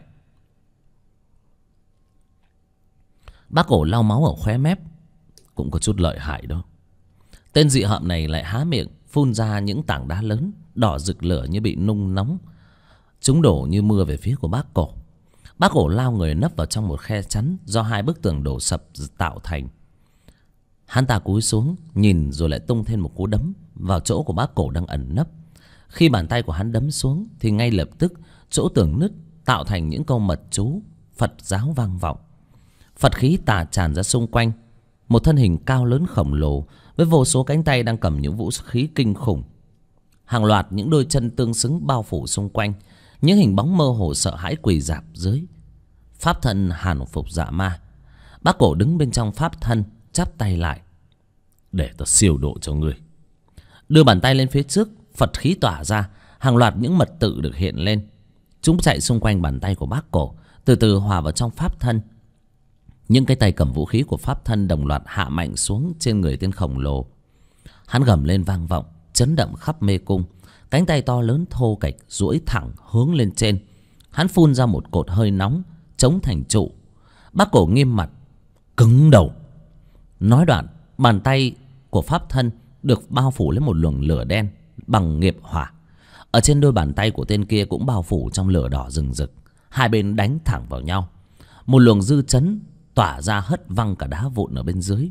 Bác Cổ lau máu ở khóe mép. Cũng có chút lợi hại đó. Tên dị hợm này lại há miệng phun ra những tảng đá lớn đỏ rực lửa như bị nung nóng. Chúng đổ như mưa về phía của bác Cổ. Bác Cổ lao người nấp vào trong một khe chắn do hai bức tường đổ sập tạo thành. Hắn ta cúi xuống nhìn rồi lại tung thêm một cú đấm vào chỗ của bác Cổ đang ẩn nấp. Khi bàn tay của hắn đấm xuống thì ngay lập tức chỗ tường nứt tạo thành những câu mật chú Phật giáo vang vọng. Phật khí tà tràn ra xung quanh. Một thân hình cao lớn khổng lồ với vô số cánh tay đang cầm những vũ khí kinh khủng. Hàng loạt những đôi chân tương xứng bao phủ xung quanh. Những hình bóng mơ hồ sợ hãi quỳ rạp dưới. Pháp thân hàn phục dạ ma. Bác Cổ đứng bên trong pháp thân, chắp tay lại. Để tao siêu độ cho ngươi. Đưa bàn tay lên phía trước, Phật khí tỏa ra. Hàng loạt những mật tự được hiện lên. Chúng chạy xung quanh bàn tay của bác Cổ, từ từ hòa vào trong pháp thân. Những cái tay cầm vũ khí của pháp thân đồng loạt hạ mạnh xuống trên người tên khổng lồ. Hắn gầm lên vang vọng, chấn động khắp mê cung. Cánh tay to lớn thô kệch duỗi thẳng hướng lên trên. Hắn phun ra một cột hơi nóng chống thành trụ. Bác Cổ nghiêm mặt, cứng đầu. Nói đoạn, bàn tay của pháp thân được bao phủ lấy một luồng lửa đen bằng nghiệp hỏa. Ở trên đôi bàn tay của tên kia cũng bao phủ trong lửa đỏ rừng rực. Hai bên đánh thẳng vào nhau. Một luồng dư chấn tỏa ra hất văng cả đá vụn ở bên dưới.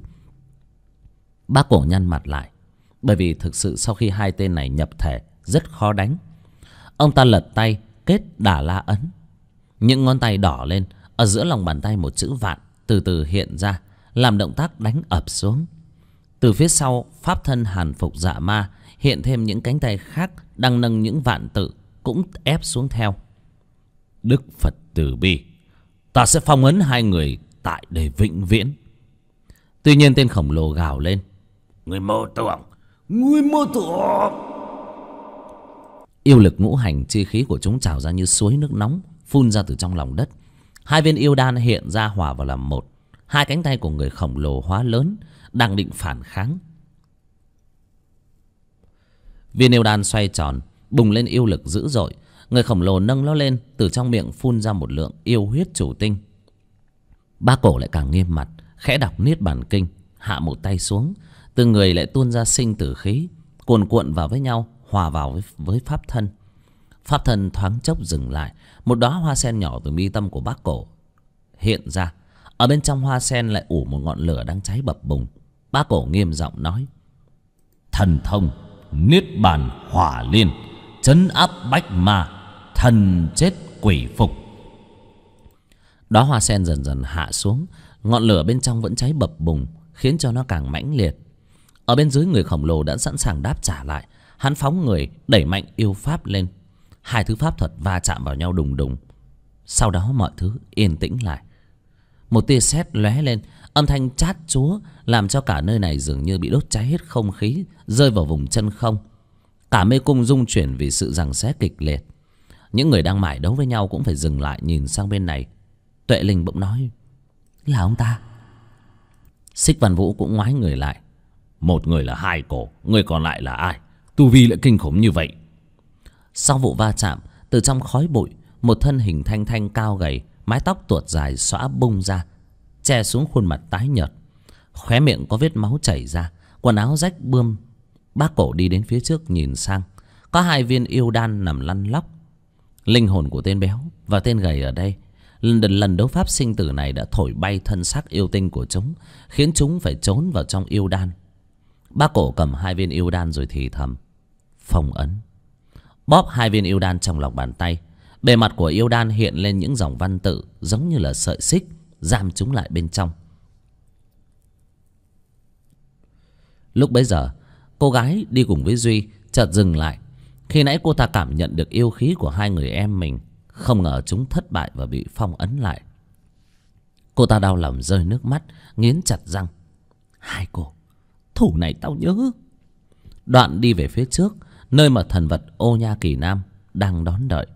Bác Cổ nhăn mặt lại, bởi vì thực sự sau khi hai tên này nhập thể rất khó đánh. Ông ta lật tay kết Đà La ấn. Những ngón tay đỏ lên. Ở giữa lòng bàn tay một chữ vạn từ từ hiện ra, làm động tác đánh ập xuống. Từ phía sau pháp thân hàn phục dạ ma hiện thêm những cánh tay khác đang nâng những vạn tự cũng ép xuống theo. Đức Phật từ bi, ta sẽ phong ấn hai người tại đây vĩnh viễn. Tuy nhiên tên khổng lồ gào lên, người mơ tưởng, người mơ tưởng. Yêu lực ngũ hành chi khí của chúng trào ra như suối nước nóng phun ra từ trong lòng đất. Hai viên yêu đan hiện ra hòa vào làm một. Hai cánh tay của người khổng lồ hóa lớn đang định phản kháng. Viên yêu đan xoay tròn bùng lên yêu lực dữ dội. Người khổng lồ nâng nó lên, từ trong miệng phun ra một lượng yêu huyết chủ tinh. Bác Cổ lại càng nghiêm mặt, khẽ đọc Niết Bàn Kinh, hạ một tay xuống. Từ người lại tuôn ra sinh tử khí, cuồn cuộn vào với nhau, hòa vào với pháp thân. Pháp thân thoáng chốc dừng lại. Một đóa hoa sen nhỏ từ mi tâm của bác Cổ hiện ra. Ở bên trong hoa sen lại ủ một ngọn lửa đang cháy bập bùng. Bác Cổ nghiêm giọng nói, thần thông Niết Bàn Hỏa Liên, trấn áp bách ma, thần chết quỷ phục. Đóa hoa sen dần dần hạ xuống. Ngọn lửa bên trong vẫn cháy bập bùng, khiến cho nó càng mãnh liệt. Ở bên dưới, người khổng lồ đã sẵn sàng đáp trả lại. Hắn phóng người đẩy mạnh yêu pháp lên. Hai thứ pháp thuật va chạm vào nhau đùng đùng. Sau đó mọi thứ yên tĩnh lại. Một tia sét lóe lên. Âm thanh chát chúa làm cho cả nơi này dường như bị đốt cháy hết không khí, rơi vào vùng chân không. Cả mê cung rung chuyển vì sự giằng xé kịch liệt. Những người đang mải đấu với nhau cũng phải dừng lại nhìn sang bên này. Tuệ Linh bỗng nói: là ông ta. Xích Văn Vũ cũng ngoái người lại. Một người là Hai Cổ, người còn lại là ai? Tu vi lại kinh khủng như vậy. Sau vụ va chạm, từ trong khói bụi, một thân hình thanh thanh cao gầy, mái tóc tuột dài xõa bung ra, che xuống khuôn mặt tái nhợt, khóe miệng có vết máu chảy ra, quần áo rách bươm. Bác Cổ đi đến phía trước nhìn sang, có 2 viên yêu đan nằm lăn lóc. Linh hồn của tên béo và tên gầy ở đây, lần đấu pháp sinh tử này đã thổi bay thân xác yêu tinh của chúng, khiến chúng phải trốn vào trong yêu đan. Bác Cổ cầm 2 viên yêu đan rồi thì thầm: phong ấn. Bóp 2 viên yêu đan trong lòng bàn tay, bề mặt của yêu đan hiện lên những dòng văn tự giống như là sợi xích giam chúng lại bên trong. Lúc bấy giờ, cô gái đi cùng với Duy chợt dừng lại. Khi nãy cô ta cảm nhận được yêu khí của 2 người em mình, không ngờ chúng thất bại và bị phong ấn lại. Cô ta đau lòng rơi nước mắt, nghiến chặt răng: Hai cô, thủ này tao nhớ. Đoạn đi về phía trước, nơi mà thần vật Ô Nha Kỳ Nam đang đón đợi.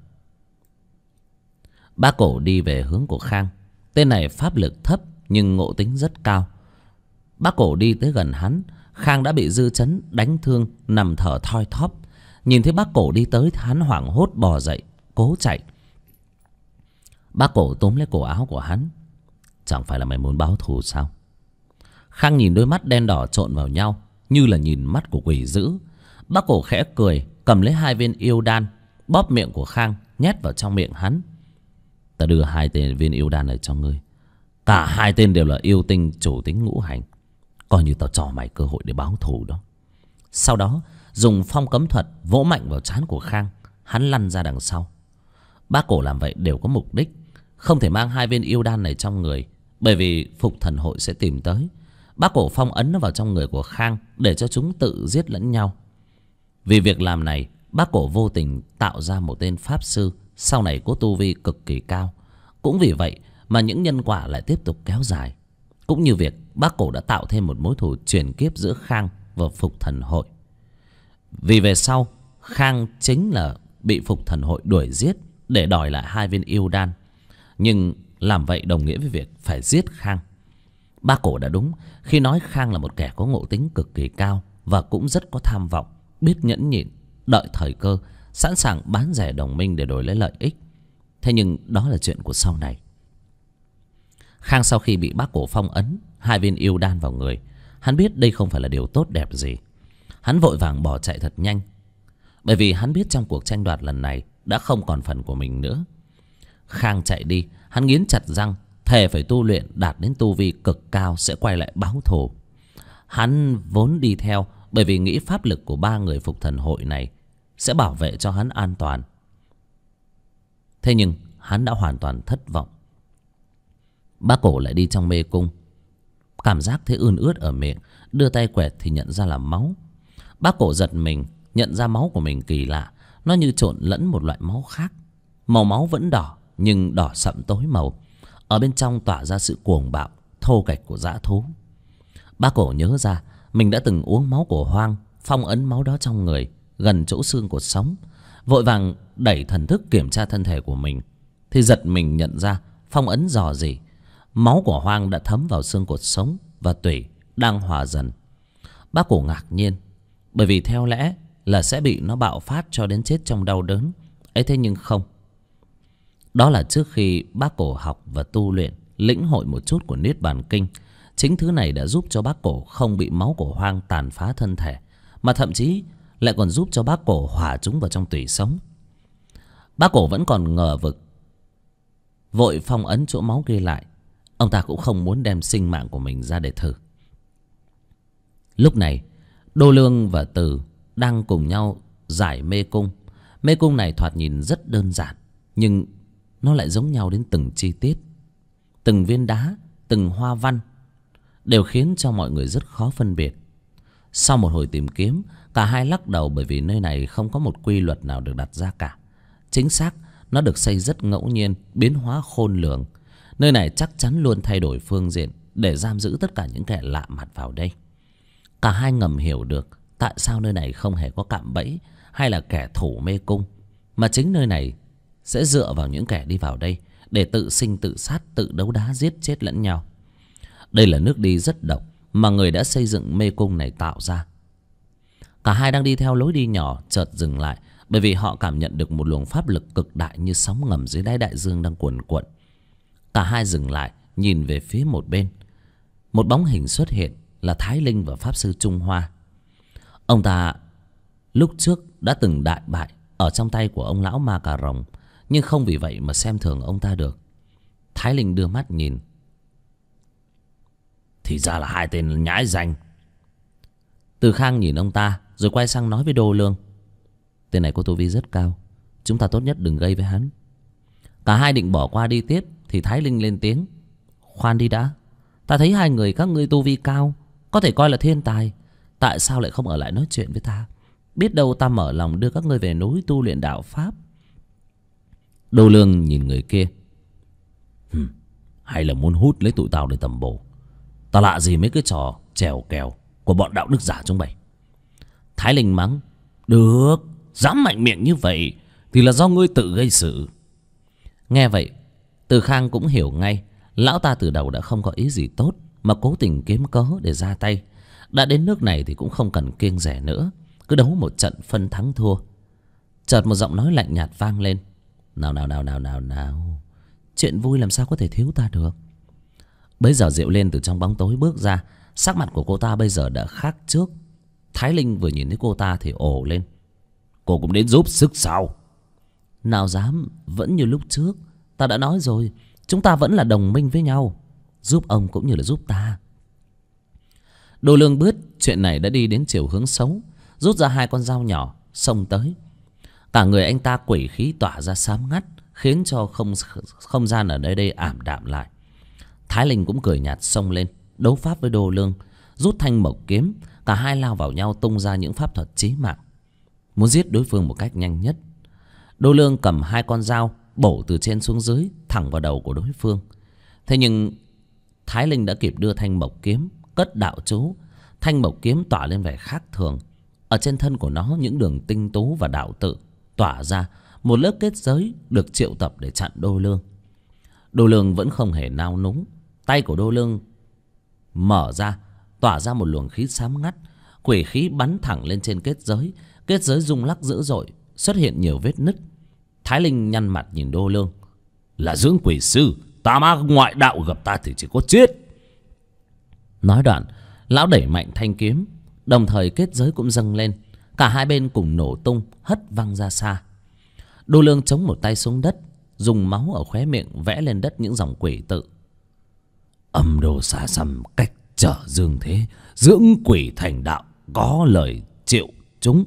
Bác Cổ đi về hướng của Khang. Tên này pháp lực thấp nhưng ngộ tính rất cao. Bác Cổ đi tới gần hắn, Khang đã bị dư chấn đánh thương, nằm thở thoi thóp. Nhìn thấy bác Cổ đi tới, hắn hoảng hốt bò dậy cố chạy. Bác Cổ túm lấy cổ áo của hắn: chẳng phải là mày muốn báo thù sao? Khang nhìn đôi mắt đen đỏ trộn vào nhau, như là nhìn mắt của quỷ dữ. Bác Cổ khẽ cười, cầm lấy 2 viên yêu đan, bóp miệng của Khang, nhét vào trong miệng hắn. Ta đưa 2 viên yêu đan này cho ngươi. Cả 2 tên đều là yêu tinh chủ tính ngũ hành. Coi như tao cho mày cơ hội để báo thù đó. Sau đó dùng phong cấm thuật vỗ mạnh vào trán của Khang, hắn lăn ra đằng sau. Bác Cổ làm vậy đều có mục đích. Không thể mang 2 viên yêu đan này trong người, bởi vì Phục Thần Hội sẽ tìm tới. Bác Cổ phong ấn nó vào trong người của Khang để cho chúng tự giết lẫn nhau. Vì việc làm này, bác Cổ vô tình tạo ra một tên pháp sư sau này có tu vi cực kỳ cao. Cũng vì vậy mà những nhân quả lại tiếp tục kéo dài. Cũng như việc bác Cổ đã tạo thêm một mối thù chuyển kiếp giữa Khang và Phục Thần Hội. Vì về sau, Khang chính là bị Phục Thần Hội đuổi giết để đòi lại 2 viên yêu đan. Nhưng làm vậy đồng nghĩa với việc phải giết Khang. Bác Cổ đã đúng khi nói Khang là một kẻ có ngộ tính cực kỳ cao và cũng rất có tham vọng, biết nhẫn nhịn, đợi thời cơ, sẵn sàng bán rẻ đồng minh để đổi lấy lợi ích. Thế nhưng đó là chuyện của sau này. Khang sau khi bị bác Cổ phong ấn 2 viên yêu đan vào người, hắn biết đây không phải là điều tốt đẹp gì. Hắn vội vàng bỏ chạy thật nhanh, bởi vì hắn biết trong cuộc tranh đoạt lần này đã không còn phần của mình nữa. Khang chạy đi, hắn nghiến chặt răng, thề phải tu luyện đạt đến tu vi cực cao sẽ quay lại báo thù. Hắn vốn đi theo bởi vì nghĩ pháp lực của 3 người Phục Thần Hội này sẽ bảo vệ cho hắn an toàn. Thế nhưng hắn đã hoàn toàn thất vọng. Bác Cổ lại đi trong mê cung, cảm giác thấy ươn ướt ở miệng, đưa tay quẹt thì nhận ra là máu. Bác Cổ giật mình, nhận ra máu của mình kỳ lạ, nó như trộn lẫn một loại máu khác. Màu máu vẫn đỏ nhưng đỏ sậm tối màu, ở bên trong tỏa ra sự cuồng bạo thô kệch của dã thú. Bác Cổ nhớ ra mình đã từng uống máu của hoang, phong ấn máu đó trong người gần chỗ xương cột sống. Vội vàng đẩy thần thức kiểm tra thân thể của mình thì giật mình nhận ra phong ấn rò rỉ. Máu của hoang đã thấm vào xương cột sống và tủy đang hòa dần. Bác Cổ ngạc nhiên, bởi vì theo lẽ là sẽ bị nó bạo phát cho đến chết trong đau đớn ấy, thế nhưng không. Đó là trước khi bác Cổ học và tu luyện, lĩnh hội một chút của Niết Bàn Kinh. Chính thứ này đã giúp cho bác Cổ không bị máu của hoang tàn phá thân thể, mà thậm chí lại còn giúp cho bác Cổ hòa chúng vào trong tủy sống. Bác Cổ vẫn còn ngờ vực, vội phong ấn chỗ máu kia lại. Ông ta cũng không muốn đem sinh mạng của mình ra để thử. Lúc này Đô Lương và Từ đang cùng nhau giải mê cung. Mê cung này thoạt nhìn rất đơn giản, nhưng nó lại giống nhau đến từng chi tiết. Từng viên đá, từng hoa văn đều khiến cho mọi người rất khó phân biệt. Sau một hồi tìm kiếm, cả hai lắc đầu bởi vì nơi này không có một quy luật nào được đặt ra cả. Chính xác, nó được xây rất ngẫu nhiên, biến hóa khôn lường. Nơi này chắc chắn luôn thay đổi phương diện để giam giữ tất cả những kẻ lạ mặt vào đây. Cả hai ngầm hiểu được tại sao nơi này không hề có cạm bẫy hay là kẻ thủ mê cung, mà chính nơi này sẽ dựa vào những kẻ đi vào đây để tự sinh tự sát, tự đấu đá giết chết lẫn nhau. Đây là nước đi rất độc mà người đã xây dựng mê cung này tạo ra. Cả hai đang đi theo lối đi nhỏ chợt dừng lại, bởi vì họ cảm nhận được một luồng pháp lực cực đại như sóng ngầm dưới đáy đại dương đang cuồn cuộn. Cả hai dừng lại nhìn về phía một bên. Một bóng hình xuất hiện là Thái Linh và Pháp Sư Trung Hoa. Ông ta lúc trước đã từng đại bại ở trong tay của ông lão Ma Cà Rồng, nhưng không vì vậy mà xem thường ông ta được. Thái Linh đưa mắt nhìn. Thì ra là hai tên nhãi danh. Từ Khang nhìn ông ta rồi quay sang nói với Đô Lương. Tên này có tu vi rất cao, chúng ta tốt nhất đừng gây với hắn. Cả hai định bỏ qua đi tiếp thì Thái Linh lên tiếng. Khoan đi đã, ta thấy hai người các ngươi tu vi cao, có thể coi là thiên tài, tại sao lại không ở lại nói chuyện với ta? Biết đâu ta mở lòng đưa các ngươi về núi tu luyện đạo pháp. Đô Lương nhìn người kia. Hay là muốn hút lấy tụi tao để tầm bổ? Ta lạ gì mấy cái trò chèo kèo của bọn đạo đức giả chúng mày. Thái Linh mắng. Được, dám mạnh miệng như vậy thì là do ngươi tự gây sự. Nghe vậy Từ Khang cũng hiểu ngay, lão ta từ đầu đã không có ý gì tốt mà cố tình kiếm cớ để ra tay. Đã đến nước này thì cũng không cần kiêng dè nữa, cứ đấu một trận phân thắng thua. Chợt một giọng nói lạnh nhạt vang lên. Nào, chuyện vui làm sao có thể thiếu ta được. Bấy giờ Diệu Liên từ trong bóng tối bước ra. Sắc mặt của cô ta bây giờ đã khác trước. Thái Linh vừa nhìn thấy cô ta thì ồ lên. Cô cũng đến giúp sức sao? Nào dám, vẫn như lúc trước. Ta đã nói rồi, chúng ta vẫn là đồng minh với nhau, giúp ông cũng như là giúp ta. Đô Lương biết chuyện này đã đi đến chiều hướng xấu, rút ra hai con dao nhỏ xông tới. Cả người anh ta quỷ khí tỏa ra xám ngắt, khiến cho không gian ở nơi đây ảm đạm lại. Thái Linh cũng cười nhạt xông lên đấu pháp với Đô Lương, rút thanh mộc kiếm. Cả hai lao vào nhau tung ra những pháp thuật chí mạng, muốn giết đối phương một cách nhanh nhất. Đô Lương cầm hai con dao bổ từ trên xuống dưới thẳng vào đầu của đối phương. Thế nhưng Thái Linh đã kịp đưa thanh mộc kiếm, cất đạo chú. Thanh mộc kiếm tỏa lên vẻ khác thường. Ở trên thân của nó những đường tinh tú và đạo tự tỏa ra một lớp kết giới được triệu tập để chặn Đô Lương. Đô Lương vẫn không hề nao núng. Tay của Đô Lương mở ra, tỏa ra một luồng khí xám ngắt. Quỷ khí bắn thẳng lên trên kết giới. Kết giới rung lắc dữ dội, xuất hiện nhiều vết nứt. Thái Linh nhăn mặt nhìn Đô Lương. Là dưỡng quỷ sư, tà ma ngoại đạo gặp ta thì chỉ có chết. Nói đoạn, lão đẩy mạnh thanh kiếm, đồng thời kết giới cũng dâng lên. Cả hai bên cùng nổ tung, hất văng ra xa. Đô Lương chống một tay xuống đất, dùng máu ở khóe miệng vẽ lên đất những dòng quỷ tự. Âm đồ xa xăm cách trở dương thế, dưỡng quỷ thành đạo, có lời triệu chúng.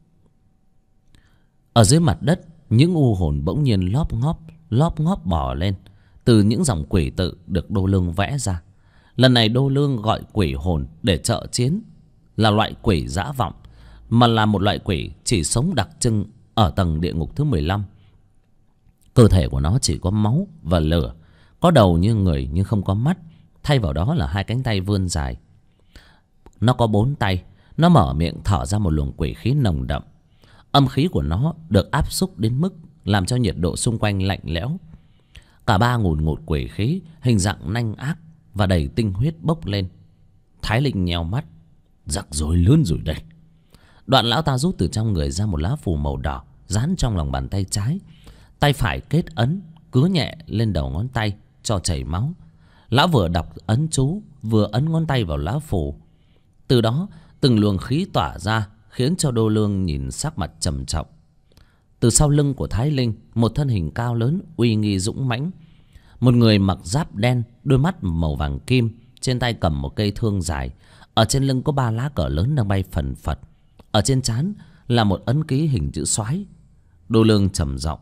Ở dưới mặt đất, những u hồn bỗng nhiên lóp ngóp bò lên từ những dòng quỷ tự được Đô Lương vẽ ra. Lần này Đô Lương gọi quỷ hồn để trợ chiến là loại quỷ dã vọng, mà là một loại quỷ chỉ sống đặc trưng ở tầng địa ngục thứ 15. Cơ thể của nó chỉ có máu và lửa, có đầu như người nhưng không có mắt, thay vào đó là hai cánh tay vươn dài. Nó có 4 tay. Nó mở miệng thở ra một luồng quỷ khí nồng đậm. Âm khí của nó được áp xúc đến mức làm cho nhiệt độ xung quanh lạnh lẽo. Cả ba ngùn ngụt quỷ khí hình dạng nanh ác và đầy tinh huyết bốc lên. Thái Linh nheo mắt. Rắc rối lớn rồi đây. Đoạn lão ta rút từ trong người ra một lá phù màu đỏ, dán trong lòng bàn tay trái. Tay phải kết ấn, cứa nhẹ lên đầu ngón tay cho chảy máu. Lão vừa đọc ấn chú, vừa ấn ngón tay vào lá phù. Từ đó từng luồng khí tỏa ra, khiến cho Đô Lương nhìn sắc mặt trầm trọng. Từ sau lưng của Thái Linh, một thân hình cao lớn uy nghi dũng mãnh. Một người mặc giáp đen, đôi mắt màu vàng kim, trên tay cầm một cây thương dài. Ở trên lưng có 3 lá cờ lớn đang bay phần phật. Ở trên trán là một ấn ký hình chữ xoáy. Đô Lương trầm giọng.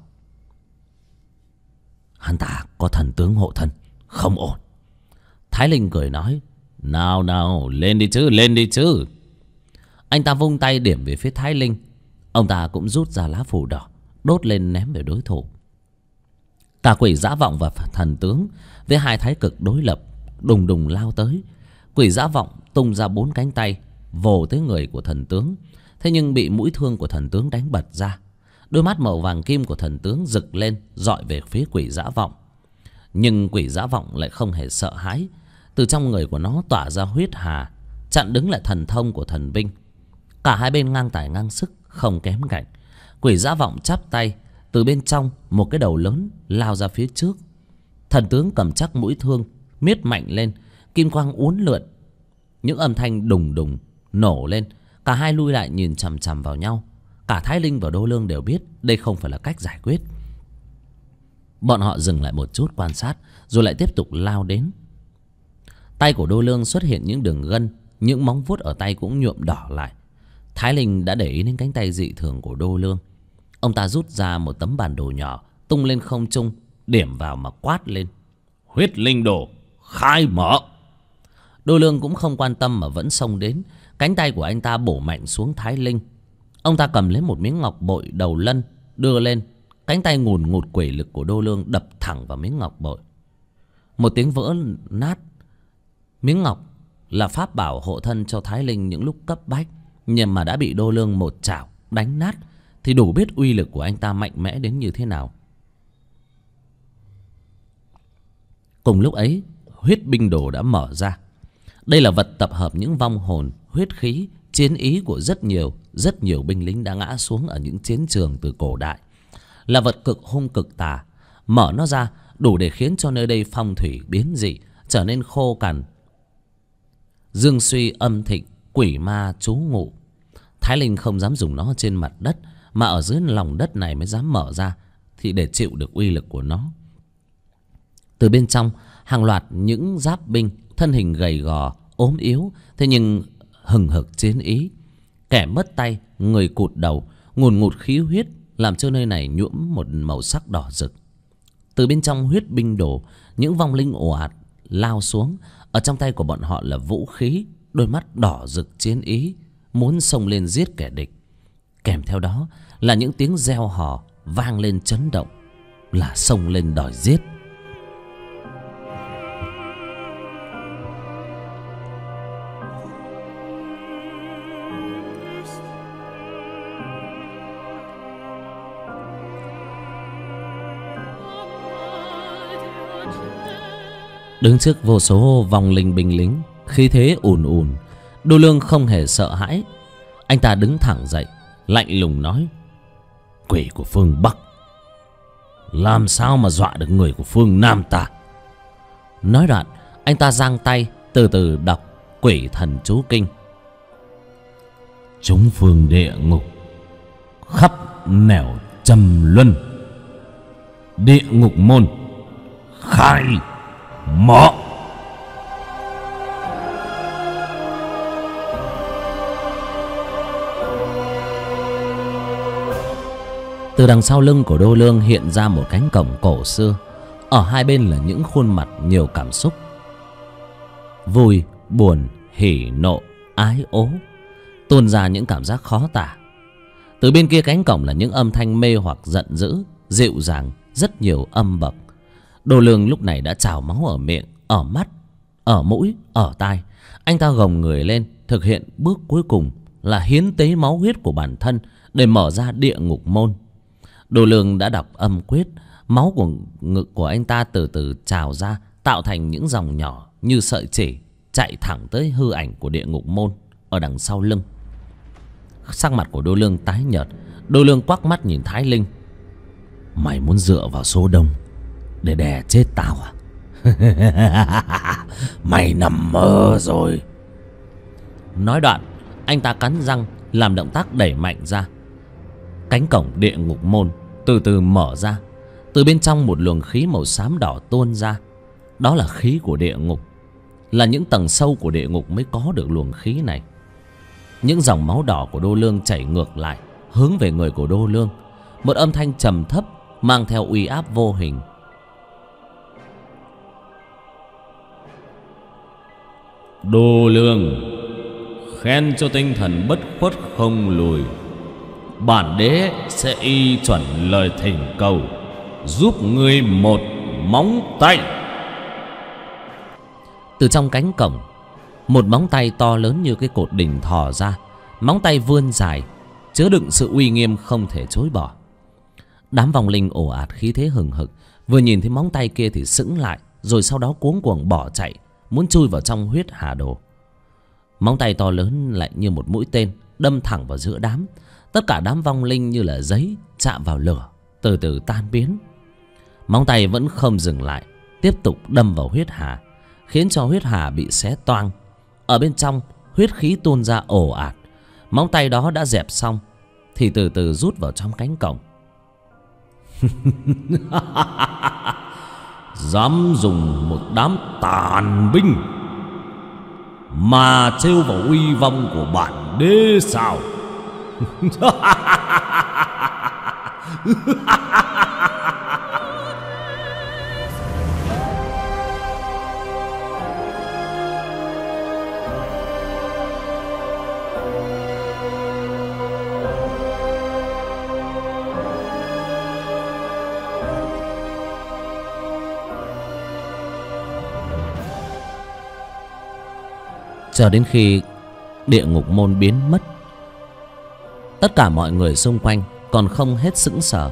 Hắn ta có thần tướng hộ thân, không ổn. Thái Linh cười nói. Nào, lên đi chứ. Anh ta vung tay điểm về phía Thái Linh. Ông ta cũng rút ra lá phù đỏ, đốt lên ném về đối thủ. Cả quỷ dã vọng và thần tướng với hai thái cực đối lập đùng đùng lao tới. Quỷ Dã Vọng tung ra 4 cánh tay vồ tới người của thần tướng. Thế nhưng bị mũi thương của thần tướng đánh bật ra. Đôi mắt màu vàng kim của thần tướng rực lên, dọi về phía Quỷ Dã Vọng. Nhưng Quỷ Dã Vọng lại không hề sợ hãi. Từ trong người của nó tỏa ra huyết hà, chặn đứng lại thần thông của thần binh. Cả hai bên ngang tài ngang sức, không kém cạnh. Quỷ Dã Vọng chắp tay, từ bên trong một cái đầu lớn lao ra phía trước. Thần tướng cầm chắc mũi thương, miết mạnh lên, kim quang uốn lượn. Những âm thanh đùng đùng nổ lên. Cả hai lui lại nhìn chằm chằm vào nhau. Cả Thái Linh và Đô Lương đều biết đây không phải là cách giải quyết. Bọn họ dừng lại một chút quan sát, rồi lại tiếp tục lao đến. Tay của Đô Lương xuất hiện những đường gân, những móng vuốt ở tay cũng nhuộm đỏ lại. Thái Linh đã để ý đến cánh tay dị thường của Đô Lương. Ông ta rút ra một tấm bản đồ nhỏ, tung lên không trung, điểm vào mà quát lên: Huyết linh đồ, khai mở! Đô Lương cũng không quan tâm mà vẫn xông đến. Cánh tay của anh ta bổ mạnh xuống Thái Linh. Ông ta cầm lấy một miếng ngọc bội đầu lân, đưa lên. Cánh tay ngùn ngụt quỷ lực của Đô Lương đập thẳng vào miếng ngọc bội. Một tiếng vỡ nát. Miếng ngọc là pháp bảo hộ thân cho Thái Linh những lúc cấp bách, nhưng mà đã bị Đô Lương một chảo đánh nát, thì đủ biết uy lực của anh ta mạnh mẽ đến như thế nào. Cùng lúc ấy, huyết binh đồ đã mở ra. Đây là vật tập hợp những vong hồn, huyết khí, chiến ý của rất nhiều binh lính đã ngã xuống ở những chiến trường từ cổ đại. Là vật cực hung cực tà. Mở nó ra đủ để khiến cho nơi đây phong thủy biến dị, trở nên khô cằn, dương suy âm thịnh, quỷ ma trú ngụ. Thái Linh không dám dùng nó trên mặt đất, mà ở dưới lòng đất này mới dám mở ra, thì để chịu được uy lực của nó. Từ bên trong, hàng loạt những giáp binh, thân hình gầy gò, ốm yếu, thế nhưng hừng hực chiến ý. Kẻ mất tay, người cụt đầu, ngùn ngụt khí huyết, làm cho nơi này nhuộm một màu sắc đỏ rực. Từ bên trong huyết binh đồ, những vong linh ồ ạt lao xuống. Ở trong tay của bọn họ là vũ khí, đôi mắt đỏ rực chiến ý, muốn xông lên giết kẻ địch. Kèm theo đó là những tiếng reo hò vang lên chấn động, là xông lên đòi giết. Đứng trước vô số vong linh binh lính, khí thế ùn ùn, Đô Lương không hề sợ hãi. Anh ta đứng thẳng dậy, lạnh lùng nói: Quỷ của phương Bắc làm sao mà dọa được người của phương Nam ta? Nói đoạn, anh ta giang tay, từ từ đọc quỷ thần chú kinh. Chúng phương địa ngục, khắp nẻo trầm luân, địa ngục môn khai mở. Từ đằng sau lưng của Đô Lương hiện ra một cánh cổng cổ xưa. Ở hai bên là những khuôn mặt nhiều cảm xúc: vui, buồn, hỉ, nộ, ái, ố, tuôn ra những cảm giác khó tả. Từ bên kia cánh cổng là những âm thanh mê hoặc giận dữ, dịu dàng, rất nhiều âm bậc. Đô Lương lúc này đã trào máu ở miệng, ở mắt, ở mũi, ở tai. Anh ta gồng người lên, thực hiện bước cuối cùng là hiến tế máu huyết của bản thân để mở ra địa ngục môn. Đô Lương đã đọc âm quyết. Máu của ngực của anh ta từ từ trào ra, tạo thành những dòng nhỏ như sợi chỉ, chạy thẳng tới hư ảnh của địa ngục môn ở đằng sau lưng. Sắc mặt của Đô Lương tái nhợt. Đô Lương quắc mắt nhìn Thái Linh: Mày muốn dựa vào số đông để đè chết tao à? Mày nằm mơ rồi. Nói đoạn, anh ta cắn răng làm động tác đẩy mạnh ra. Cánh cổng địa ngục môn từ từ mở ra. Từ bên trong một luồng khí màu xám đỏ tuôn ra. Đó là khí của địa ngục, là những tầng sâu của địa ngục mới có được luồng khí này. Những dòng máu đỏ của Đô Lương chảy ngược lại, hướng về người của Đô Lương. Một âm thanh trầm thấp mang theo uy áp vô hình: Đô Lương, khen cho tinh thần bất khuất không lùi. Bản đế sẽ y chuẩn lời thỉnh cầu, giúp ngươi một móng tay. Từ trong cánh cổng, một móng tay to lớn như cái cột đỉnh thò ra. Móng tay vươn dài, chứa đựng sự uy nghiêm không thể chối bỏ. Đám vong linh ồ ạt khí thế hừng hực, vừa nhìn thấy móng tay kia thì sững lại, rồi sau đó cuống cuồng bỏ chạy, muốn chui vào trong huyết hà đồ. Móng tay to lớn lại như một mũi tên đâm thẳng vào giữa đám. Tất cả đám vong linh như là giấy chạm vào lửa, từ từ tan biến. Móng tay vẫn không dừng lại, tiếp tục đâm vào huyết hà, khiến cho huyết hà bị xé toang. Ở bên trong, huyết khí tuôn ra ồ ạt. Móng tay đó đã dẹp xong thì từ từ rút vào trong cánh cổng. Dám dùng một đám tàn binh mà trêu vào uy vong của bản đế sao? Cho đến khi địa ngục môn biến mất, tất cả mọi người xung quanh còn không hết sững sờ.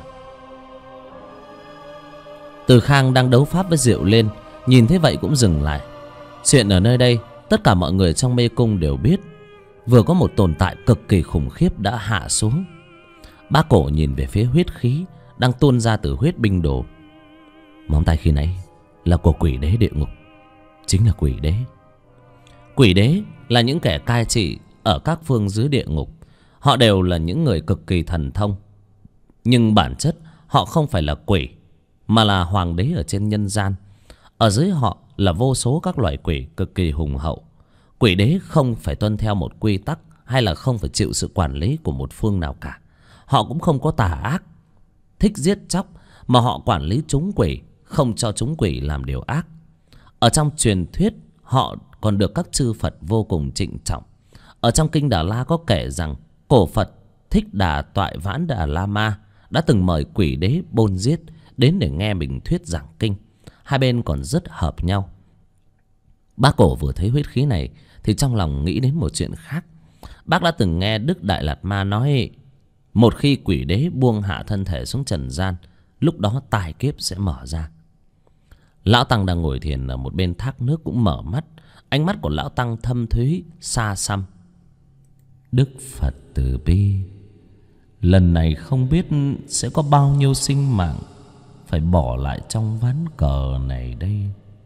Từ Khang đang đấu pháp với Diệu Liên, nhìn thấy vậy cũng dừng lại. Chuyện ở nơi đây tất cả mọi người trong mê cung đều biết. Vừa có một tồn tại cực kỳ khủng khiếp đã hạ xuống. Bác Cổ nhìn về phía huyết khí đang tuôn ra từ huyết binh đồ. Móng tay khi nãy là của quỷ đế địa ngục, chính là quỷ đế. Quỷ đế là những kẻ cai trị ở các phương dưới địa ngục. Họ đều là những người cực kỳ thần thông, nhưng bản chất họ không phải là quỷ, mà là hoàng đế ở trên nhân gian. Ở dưới họ là vô số các loại quỷ cực kỳ hùng hậu. Quỷ đế không phải tuân theo một quy tắc, hay là không phải chịu sự quản lý của một phương nào cả. Họ cũng không có tà ác, thích giết chóc, mà họ quản lý chúng quỷ, không cho chúng quỷ làm điều ác. Ở trong truyền thuyết, họ còn được các chư Phật vô cùng trịnh trọng. Ở trong kinh Đà La có kể rằng cổ Phật Thích Đà Toại Vãn Đà La Ma đã từng mời quỷ đế Bôn Giết đến để nghe mình thuyết giảng kinh. Hai bên còn rất hợp nhau. Bác Cổ vừa thấy huyết khí này thì trong lòng nghĩ đến một chuyện khác. Bác đã từng nghe Đức Đại Lạt Ma nói, một khi quỷ đế buông hạ thân thể xuống trần gian, lúc đó tai kiếp sẽ mở ra. Lão Tăng đang ngồi thiền ở một bên thác nước cũng mở mắt. Ánh mắt của Lão Tăng thâm thúy, xa xăm. Đức Phật từ bi, lần này không biết sẽ có bao nhiêu sinh mạng phải bỏ lại trong ván cờ này đây.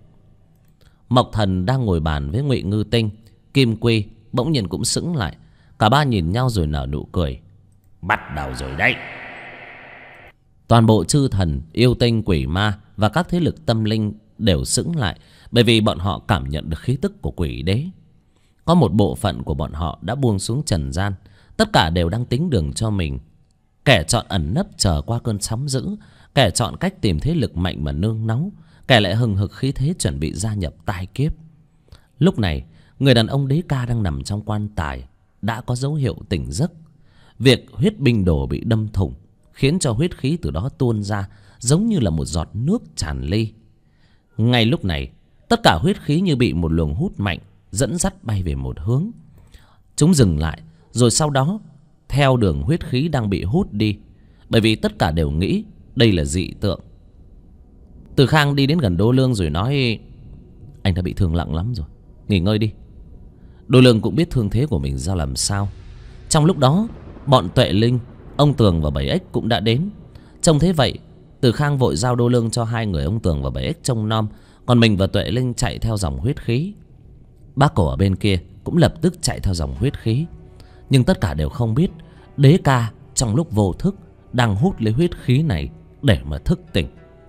Mộc Thần đang ngồi bàn với Ngụy Ngư Tinh, Kim Quy bỗng nhiên cũng sững lại. Cả ba nhìn nhau rồi nở nụ cười. Bắt đầu rồi đấy. Toàn bộ chư thần, yêu tinh, quỷ ma và các thế lực tâm linh đều sững lại, bởi vì bọn họ cảm nhận được khí tức của quỷ đế. Có một bộ phận của bọn họ đã buông xuống trần gian. Tất cả đều đang tính đường cho mình. Kẻ chọn ẩn nấp chờ qua cơn sóng dữ, kẻ chọn cách tìm thế lực mạnh mà nương náu, kẻ lại hừng hực khí thế chuẩn bị gia nhập tai kiếp. Lúc này, người đàn ông đế ca đang nằm trong quan tài đã có dấu hiệu tỉnh giấc. Việc huyết binh đồ bị đâm thủng khiến cho huyết khí từ đó tuôn ra giống như là một giọt nước tràn ly. Ngay lúc này, tất cả huyết khí như bị một luồng hút mạnh dẫn dắt bay về một hướng. Chúng dừng lại, rồi sau đó theo đường huyết khí đang bị hút đi, bởi vì tất cả đều nghĩ đây là dị tượng. Từ Khang đi đến gần Đô Lương rồi nói, anh đã bị thương nặng lắm rồi, nghỉ ngơi đi. Đô Lương cũng biết thương thế của mình ra làm sao. Trong lúc đó, bọn Tuệ Linh, ông Tường và Bảy Ếch cũng đã đến. Trông thế vậy, Từ Khang vội giao Đô Lương cho hai người ông Tường và Bảy Ếch trông nom, còn mình và Tuệ Linh chạy theo dòng huyết khí. Bác Cổ ở bên kia cũng lập tức chạy theo dòng huyết khí. Nhưng tất cả đều không biết đế ca trong lúc vô thức đang hút lấy huyết khí này để mà thức tỉnh.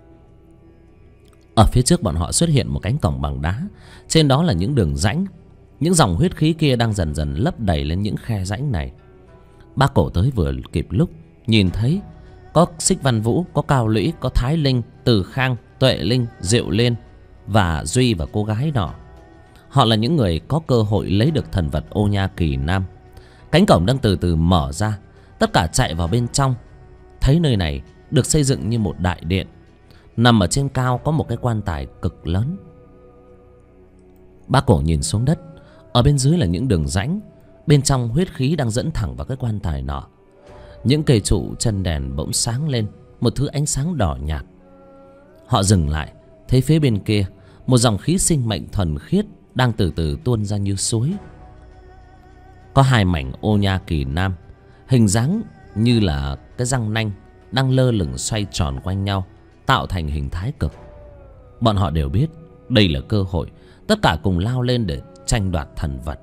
Ở phía trước bọn họ xuất hiện một cánh cổng bằng đá. Trên đó là những đường rãnh. Những dòng huyết khí kia đang dần dần lấp đầy lên những khe rãnh này. Bác Cổ tới vừa kịp lúc, nhìn thấy có Xích Văn Vũ, có Cao Lũy, có Thái Linh, Từ Khang, Tuệ Linh, Diệu Liên và Duy và cô gái nọ. Họ là những người có cơ hội lấy được thần vật Ô Nha Kỳ Nam. Cánh cổng đang từ từ mở ra. Tất cả chạy vào bên trong. Thấy nơi này được xây dựng như một đại điện. Nằm ở trên cao có một cái quan tài cực lớn. Bác Cổ nhìn xuống đất. Ở bên dưới là những đường rãnh, bên trong huyết khí đang dẫn thẳng vào cái quan tài nọ. Những cây trụ chân đèn bỗng sáng lên một thứ ánh sáng đỏ nhạt. Họ dừng lại, thấy phía bên kia một dòng khí sinh mệnh thuần khiết đang từ từ tuôn ra như suối. Có hai mảnh ô nha kỳ nam, hình dáng như là cái răng nanh đang lơ lửng xoay tròn quanh nhau, tạo thành hình thái cực. Bọn họ đều biết đây là cơ hội, tất cả cùng lao lên để tranh đoạt thần vật.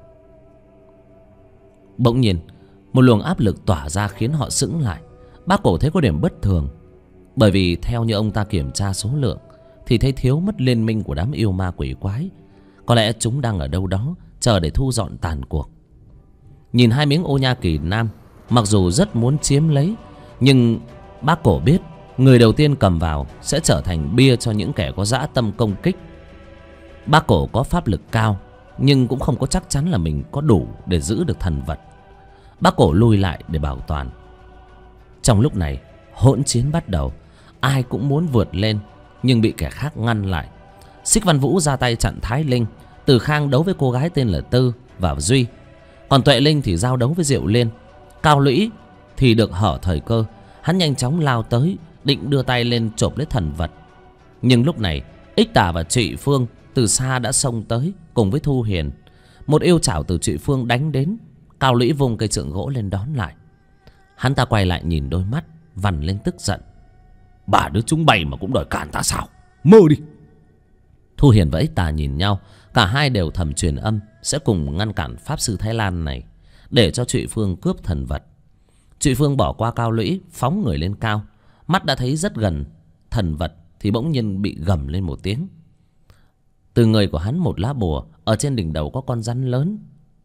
Bỗng nhiên một luồng áp lực tỏa ra khiến họ sững lại. Bác Cổ thấy có điểm bất thường, bởi vì theo như ông ta kiểm tra số lượng thì thấy thiếu mất liên minh của đám yêu ma quỷ quái. Có lẽ chúng đang ở đâu đó chờ để thu dọn tàn cuộc. Nhìn hai miếng ô nha kỳ nam, mặc dù rất muốn chiếm lấy, nhưng bác Cổ biết người đầu tiên cầm vào sẽ trở thành bia cho những kẻ có dã tâm công kích. Bác Cổ có pháp lực cao, nhưng cũng không có chắc chắn là mình có đủ để giữ được thần vật. Bác Cổ lùi lại để bảo toàn. Trong lúc này hỗn chiến bắt đầu. Ai cũng muốn vượt lên, nhưng bị kẻ khác ngăn lại. Xích Văn Vũ ra tay chặn Thái Linh. Từ Khang đấu với cô gái tên là Tư và Duy. Còn Tuệ Linh thì giao đấu với Diệu Liên. Cao Lũy thì được hở thời cơ. Hắn nhanh chóng lao tới, định đưa tay lên chộp lấy thần vật. Nhưng lúc này Ích Tả và Trụy Phương từ xa đã xông tới cùng với Thu Hiền. Một yêu chảo từ Trụy Phương đánh đến. Cao Lũy vung cây trượng gỗ lên đón lại. Hắn ta quay lại nhìn, đôi mắt vằn lên tức giận. Bà đứa chúng bay mà cũng đòi cản ta sao? Mơ đi! Thu Hiền và Ích Tà nhìn nhau. Cả hai đều thầm truyền âm sẽ cùng ngăn cản Pháp Sư Thái Lan này, để cho Trụy Phương cướp thần vật. Trụy Phương bỏ qua Cao Lũy, phóng người lên cao. Mắt đã thấy rất gần thần vật thì bỗng nhiên bị gầm lên một tiếng. Từ người của hắn một lá bùa, ở trên đỉnh đầu có con rắn lớn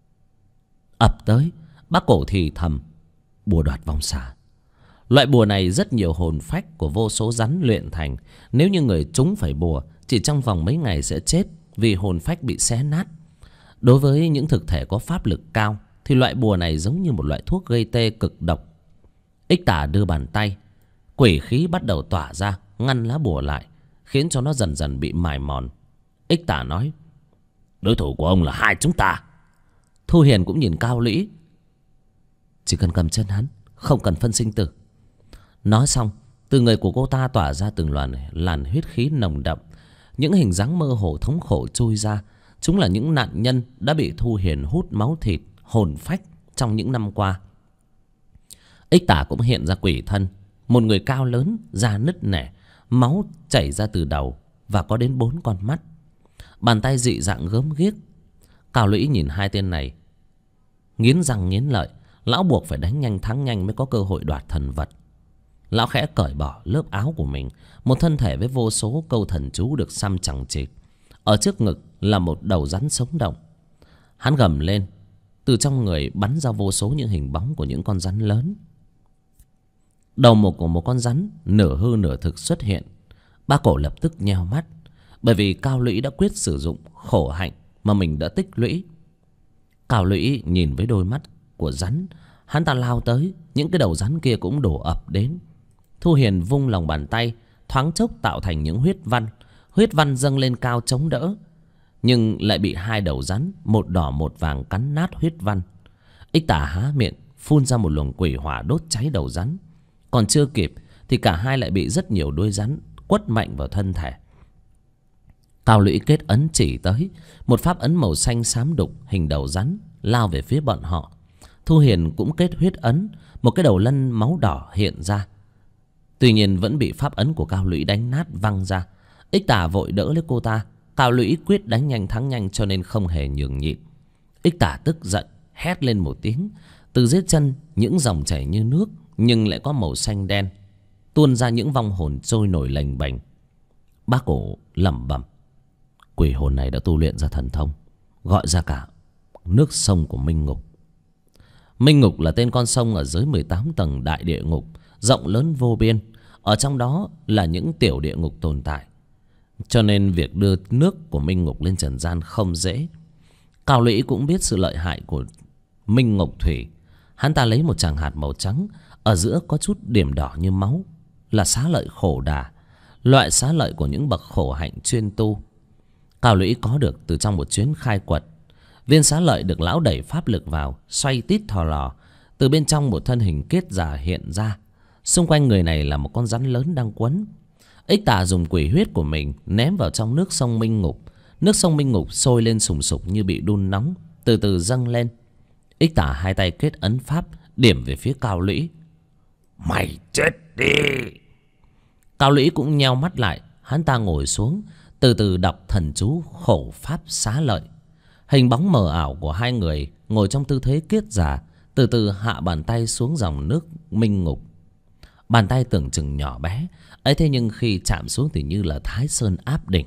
ập tới. Bác Cổ thì thầm: bùa đoạt vong xà. Loại bùa này rất nhiều hồn phách của vô số rắn luyện thành. Nếu như người trúng phải bùa, chỉ trong vòng mấy ngày sẽ chết vì hồn phách bị xé nát. Đối với những thực thể có pháp lực cao thì loại bùa này giống như một loại thuốc gây tê cực độc. Ích Tả đưa bàn tay, quỷ khí bắt đầu tỏa ra ngăn lá bùa lại, khiến cho nó dần dần bị mài mòn. Ích Tả nói: đối thủ của ông là hai chúng ta. Thu Hiền cũng nhìn Cao Lũy: chỉ cần cầm chân hắn, không cần phân sinh tử. Nói xong, từ người của cô ta tỏa ra từng làn huyết khí nồng đậm. Những hình dáng mơ hồ thống khổ trôi ra. Chúng là những nạn nhân đã bị Thu Hiền hút máu thịt, hồn phách trong những năm qua. Ích Tả cũng hiện ra quỷ thân, một người cao lớn, da nứt nẻ, máu chảy ra từ đầu và có đến 4 con mắt. Bàn tay dị dạng gớm ghiếc. Cao Lũy nhìn hai tên này, nghiến răng nghiến lợi. Lão buộc phải đánh nhanh thắng nhanh mới có cơ hội đoạt thần vật. Lão khẽ cởi bỏ lớp áo của mình. Một thân thể với vô số câu thần chú được xăm chằng chịt. Ở trước ngực là một đầu rắn sống động. Hắn gầm lên, từ trong người bắn ra vô số những hình bóng của những con rắn lớn. Đầu mục của một con rắn nửa hư nửa thực xuất hiện. Bác Cổ lập tức nheo mắt, bởi vì Cao Lũy đã quyết sử dụng khổ hạnh mà mình đã tích lũy. Cao Lũy nhìn với đôi mắt của rắn. Hắn ta lao tới, những cái đầu rắn kia cũng đổ ập đến. Thu Hiền vung lòng bàn tay, thoáng chốc tạo thành những huyết văn. Huyết văn dâng lên cao chống đỡ, nhưng lại bị hai đầu rắn, một đỏ một vàng, cắn nát huyết văn. Ích Tả há miệng phun ra một luồng quỷ hỏa đốt cháy đầu rắn. Còn chưa kịp thì cả hai lại bị rất nhiều đuôi rắn quất mạnh vào thân thể. Cao Lũy kết ấn chỉ tới, một pháp ấn màu xanh xám đục hình đầu rắn lao về phía bọn họ. Thu Hiền cũng kết huyết ấn, một cái đầu lân máu đỏ hiện ra. Tuy nhiên vẫn bị pháp ấn của Cao Lũy đánh nát văng ra. Ích Tả vội đỡ lấy cô ta. Cao Lũy quyết đánh nhanh thắng nhanh cho nên không hề nhường nhịn. Ích Tả tức giận hét lên một tiếng. Từ dưới chân những dòng chảy như nước nhưng lại có màu xanh đen tuôn ra những vong hồn trôi nổi lềnh bềnh. Bác Cổ lẩm bẩm: quỷ hồn này đã tu luyện ra thần thông, gọi ra cả nước sông của Minh Ngục. Minh Ngục là tên con sông ở dưới 18 tầng đại địa ngục, rộng lớn vô biên. Ở trong đó là những tiểu địa ngục tồn tại, cho nên việc đưa nước của Minh Ngục lên trần gian không dễ. Cao Lũy cũng biết sự lợi hại của Minh Ngục Thủy. Hắn ta lấy một tràng hạt màu trắng, ở giữa có chút điểm đỏ như máu, là xá lợi khổ đà, loại xá lợi của những bậc khổ hạnh chuyên tu. Cao Lũy có được từ trong một chuyến khai quật. Viên xá lợi được lão đẩy pháp lực vào, xoay tít thò lò. Từ bên trong một thân hình kết già hiện ra. Xung quanh người này là một con rắn lớn đang quấn. Ích Tà dùng quỷ huyết của mình ném vào trong nước sông Minh Ngục. Nước sông Minh Ngục sôi lên sùng sục như bị đun nóng, từ từ dâng lên. Ích Tà hai tay kết ấn pháp, điểm về phía Cao Lũy. Mày chết đi! Cao Lũy cũng nheo mắt lại. Hắn ta ngồi xuống, từ từ đọc thần chú khổ pháp xá lợi. Hình bóng mờ ảo của hai người ngồi trong tư thế kiết già, từ từ hạ bàn tay xuống dòng nước Minh Ngục. Bàn tay tưởng chừng nhỏ bé ấy, thế nhưng khi chạm xuống thì như là Thái Sơn áp đỉnh.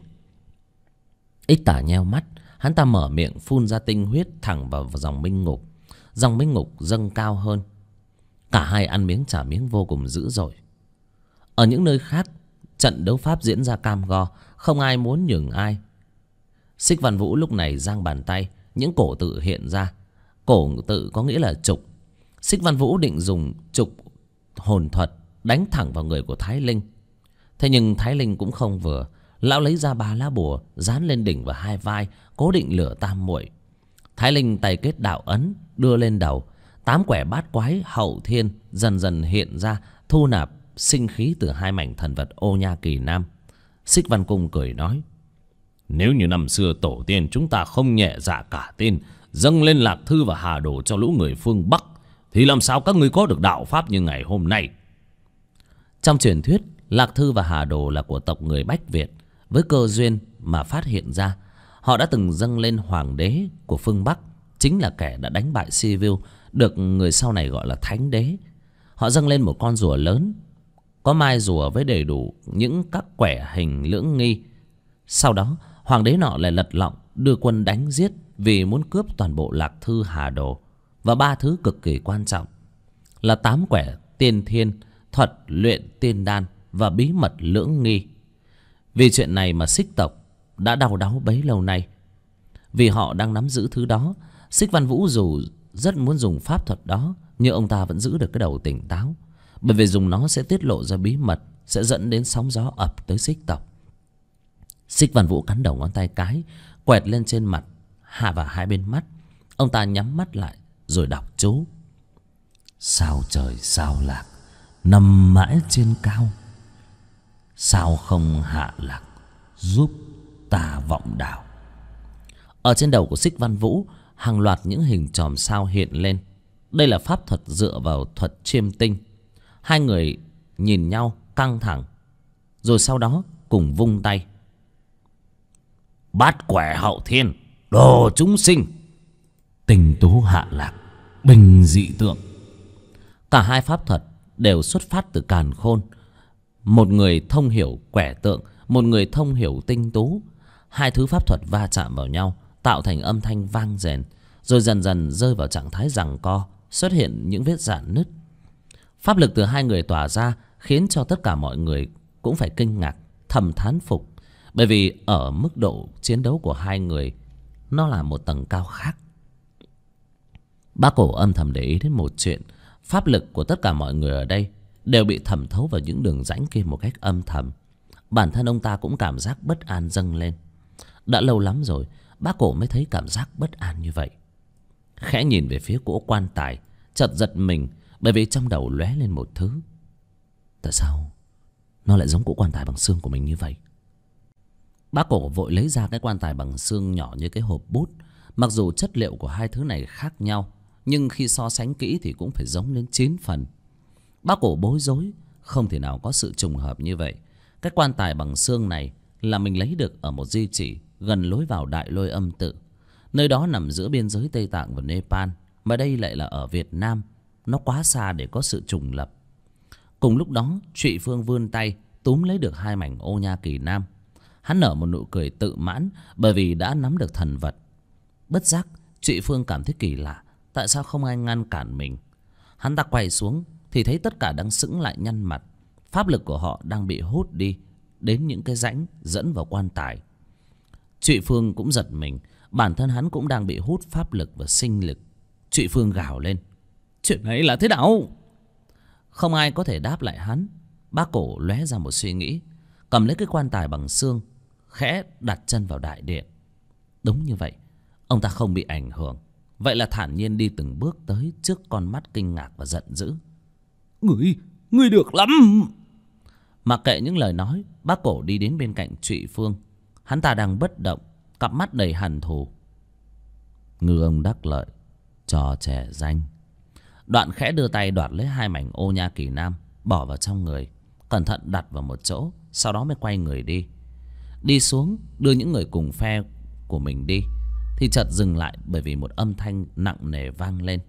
Ích Tà nheo mắt, hắn ta mở miệng phun ra tinh huyết thẳng vào dòng Minh Ngục. Dòng Minh Ngục dâng cao hơn. Cả hai ăn miếng trả miếng vô cùng dữ dội. Ở những nơi khác, trận đấu pháp diễn ra cam go, không ai muốn nhường ai. Xích Văn Vũ lúc này giang bàn tay, những cổ tự hiện ra. Cổ tự có nghĩa là trục. Xích Văn Vũ định dùng trục hồn thuật đánh thẳng vào người của Thái Linh. Thế nhưng Thái Linh cũng không vừa. Lão lấy ra 3 lá bùa dán lên đỉnh và hai vai, cố định lửa tam muội. Thái Linh tay kết đạo ấn đưa lên đầu. 8 quẻ bát quái hậu thiên dần dần hiện ra, thu nạp sinh khí từ hai mảnh thần vật Ô Nha Kỳ Nam. Xích Văn Cung cười nói: Nếu như năm xưa tổ tiên chúng ta không nhẹ dạ cả tin, dâng lên Lạc Thư và Hà Đồ cho lũ người phương Bắc, thì làm sao các ngươi có được đạo pháp như ngày hôm nay? Trong truyền thuyết, Lạc Thư và Hà Đồ là của tộc người Bách Việt. Với cơ duyên mà phát hiện ra, họ đã từng dâng lên hoàng đế của phương Bắc, chính là kẻ đã đánh bại Sivu, được người sau này gọi là Thánh Đế. Họ dâng lên một con rùa lớn, có mai rùa với đầy đủ những các quẻ hình lưỡng nghi. Sau đó hoàng đế nọ lại lật lọng đưa quân đánh giết, vì muốn cướp toàn bộ Lạc Thư Hà Đồ và 3 thứ cực kỳ quan trọng là 8 quẻ tiên thiên, thuật luyện tiên đan và bí mật lưỡng nghi. Vì chuyện này mà Xích tộc đã đau đáu bấy lâu nay. Vì họ đang nắm giữ thứ đó, Xích Văn Vũ dù rất muốn dùng pháp thuật đó, nhưng ông ta vẫn giữ được cái đầu tỉnh táo. Bởi vì dùng nó sẽ tiết lộ ra bí mật, sẽ dẫn đến sóng gió ập tới Xích tộc. Xích Văn Vũ cắn đầu ngón tay cái, quẹt lên trên mặt hạ và hai bên mắt. Ông ta nhắm mắt lại rồi đọc chú: Sao trời sao lạc, nằm mãi trên cao, sao không hạ lạc, giúp ta vọng đảo. Ở trên đầu của Xích Văn Vũ, hàng loạt những hình chòm sao hiện lên. Đây là pháp thuật dựa vào thuật chiêm tinh. Hai người nhìn nhau căng thẳng, rồi sau đó cùng vung tay: Bát quẻ hậu thiên, đồ chúng sinh, tình tú hạ lạc, bình dị tượng. Cả hai pháp thuật đều xuất phát từ càn khôn. Một người thông hiểu quẻ tượng, một người thông hiểu tinh tú. Hai thứ pháp thuật va chạm vào nhau, tạo thành âm thanh vang rền, rồi dần dần rơi vào trạng thái giằng co, xuất hiện những vết rạn nứt. Pháp lực từ hai người tỏa ra khiến cho tất cả mọi người cũng phải kinh ngạc, thầm thán phục. Bởi vì ở mức độ chiến đấu của hai người, nó là một tầng cao khác. Bác Cổ âm thầm để ý đến một chuyện: pháp lực của tất cả mọi người ở đây đều bị thẩm thấu vào những đường rãnh kia một cách âm thầm. Bản thân ông ta cũng cảm giác bất an dâng lên. Đã lâu lắm rồi bác Cổ mới thấy cảm giác bất an như vậy. Khẽ nhìn về phía cỗ quan tài, chợt giật mình, bởi vì trong đầu lóe lên một thứ: tại sao nó lại giống cỗ quan tài bằng xương của mình như vậy? Bác Cổ vội lấy ra cái quan tài bằng xương nhỏ như cái hộp bút. Mặc dù chất liệu của hai thứ này khác nhau, nhưng khi so sánh kỹ thì cũng phải giống đến 9 phần. Bác Cổ bối rối, không thể nào có sự trùng hợp như vậy. Cái quan tài bằng xương này là mình lấy được ở một di chỉ gần lối vào Đại Lôi Âm Tự. Nơi đó nằm giữa biên giới Tây Tạng và Nepal, mà đây lại là ở Việt Nam. Nó quá xa để có sự trùng lập. Cùng lúc đó, Trụy Phương vươn tay túm lấy được hai mảnh Ô Nha Kỳ Nam. Hắn nở một nụ cười tự mãn bởi vì đã nắm được thần vật. Bất giác, Trụy Phương cảm thấy kỳ lạ, tại sao không ai ngăn cản mình. Hắn ta quay xuống thì thấy tất cả đang sững lại nhăn mặt. Pháp lực của họ đang bị hút đi đến những cái rãnh dẫn vào quan tài. Trụy Phương cũng giật mình, bản thân hắn cũng đang bị hút pháp lực và sinh lực. Trụy Phương gào lên: chuyện này là thế nào? Không ai có thể đáp lại hắn. Bác Cổ lóe ra một suy nghĩ, cầm lấy cái quan tài bằng xương, khẽ đặt chân vào đại điện. Đúng như vậy, ông ta không bị ảnh hưởng. Vậy là thản nhiên đi từng bước tới trước con mắt kinh ngạc và giận dữ. Ngươi được lắm. Mặc kệ những lời nói, bác Cổ đi đến bên cạnh Trụy Phương. Hắn ta đang bất động, cặp mắt đầy hằn thù. Ngư ông đắc lợi, trò trẻ danh. Đoạn khẽ đưa tay đoạt lấy 2 mảnh ô nha kỳ nam, bỏ vào trong người, cẩn thận đặt vào một chỗ. Sau đó mới quay người đi. Đi xuống đưa những người cùng phe của mình đi, thì chợt dừng lại bởi vì một âm thanh nặng nề vang lên.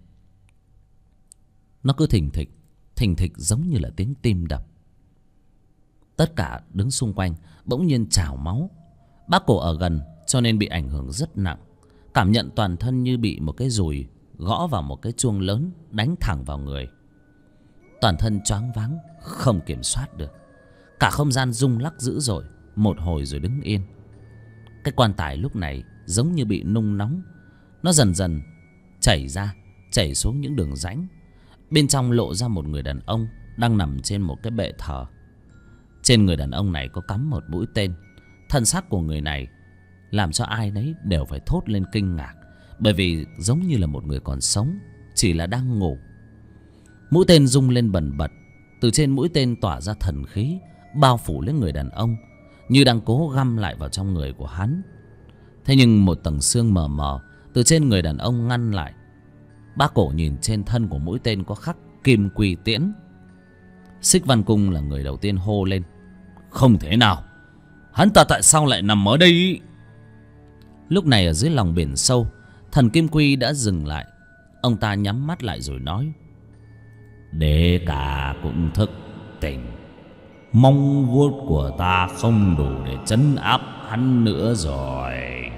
Nó cứ thình thịch giống như là tiếng tim đập. Tất cả đứng xung quanh bỗng nhiên trào máu. Bác Cổ ở gần cho nên bị ảnh hưởng rất nặng, cảm nhận toàn thân như bị một cái dùi gõ vào một cái chuông lớn, đánh thẳng vào người. Toàn thân choáng váng, không kiểm soát được. Cả không gian rung lắc dữ dội một hồi rồi đứng yên. Cái quan tài lúc này giống như bị nung nóng. Nó dần dần chảy xuống những đường rãnh. Bên trong lộ ra một người đàn ông đang nằm trên một cái bệ thờ. Trên người đàn ông này có cắm một mũi tên. Thân xác của người này làm cho ai nấy đều phải thốt lên kinh ngạc, bởi vì giống như là một người còn sống, chỉ là đang ngủ. Mũi tên rung lên bần bật. Từ trên mũi tên tỏa ra thần khí, bao phủ lên người đàn ông, như đang cố găm lại vào trong người của hắn. Thế nhưng một tầng xương mờ mờ từ trên người đàn ông ngăn lại. Bác Cổ nhìn trên thân của mũi tên có khắc Kim Quy Tiễn. Xích Văn Cung là người đầu tiên hô lên. Không thể nào, hắn ta tại sao lại nằm ở đây? Lúc này ở dưới lòng biển sâu, thần Kim Quy đã dừng lại. Ông ta nhắm mắt lại rồi nói. Đế ca cũng thức tỉnh. Mong vuốt của ta không đủ để trấn áp hắn nữa rồi.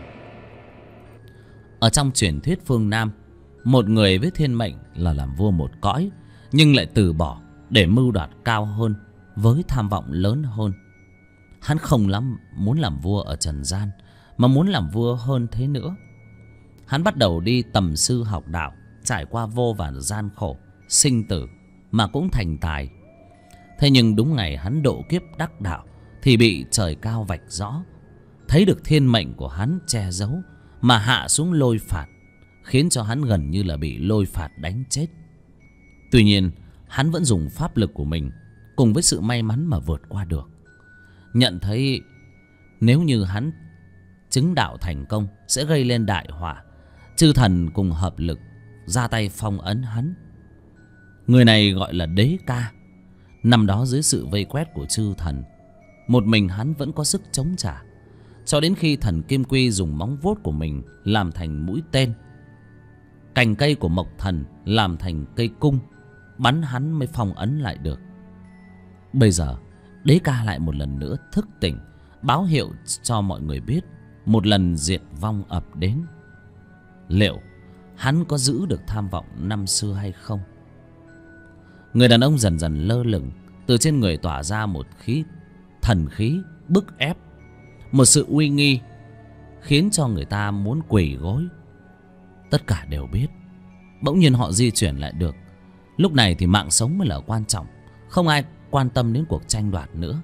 Ở trong truyền thuyết phương Nam, một người với thiên mệnh là làm vua một cõi, nhưng lại từ bỏ để mưu đoạt cao hơn, với tham vọng lớn hơn. Hắn không lắm muốn làm vua ở trần gian, mà muốn làm vua hơn thế nữa. Hắn bắt đầu đi tầm sư học đạo, trải qua vô vàn gian khổ, sinh tử, mà cũng thành tài. Thế nhưng đúng ngày hắn độ kiếp đắc đạo thì bị trời cao vạch rõ, thấy được thiên mệnh của hắn che giấu mà hạ xuống lôi phạt, khiến cho hắn gần như là bị lôi phạt đánh chết. Tuy nhiên hắn vẫn dùng pháp lực của mình cùng với sự may mắn mà vượt qua được. Nhận thấy nếu như hắn chứng đạo thành công sẽ gây lên đại họa, chư thần cùng hợp lực ra tay phong ấn hắn. Người này gọi là Đế Ca. Năm đó dưới sự vây quét của chư thần, một mình hắn vẫn có sức chống trả, cho đến khi thần Kim Quy dùng móng vuốt của mình làm thành mũi tên, cành cây của Mộc Thần làm thành cây cung, bắn hắn mới phong ấn lại được. Bây giờ Đế Ca lại một lần nữa thức tỉnh, báo hiệu cho mọi người biết một lần diệt vong ập đến. Liệu hắn có giữ được tham vọng năm xưa hay không? Người đàn ông dần dần lơ lửng, từ trên người tỏa ra một thần khí bức ép, một sự uy nghi khiến cho người ta muốn quỳ gối. Tất cả đều biết, bỗng nhiên họ di chuyển lại được. Lúc này thì mạng sống mới là quan trọng, không ai quan tâm đến cuộc tranh đoạt nữa.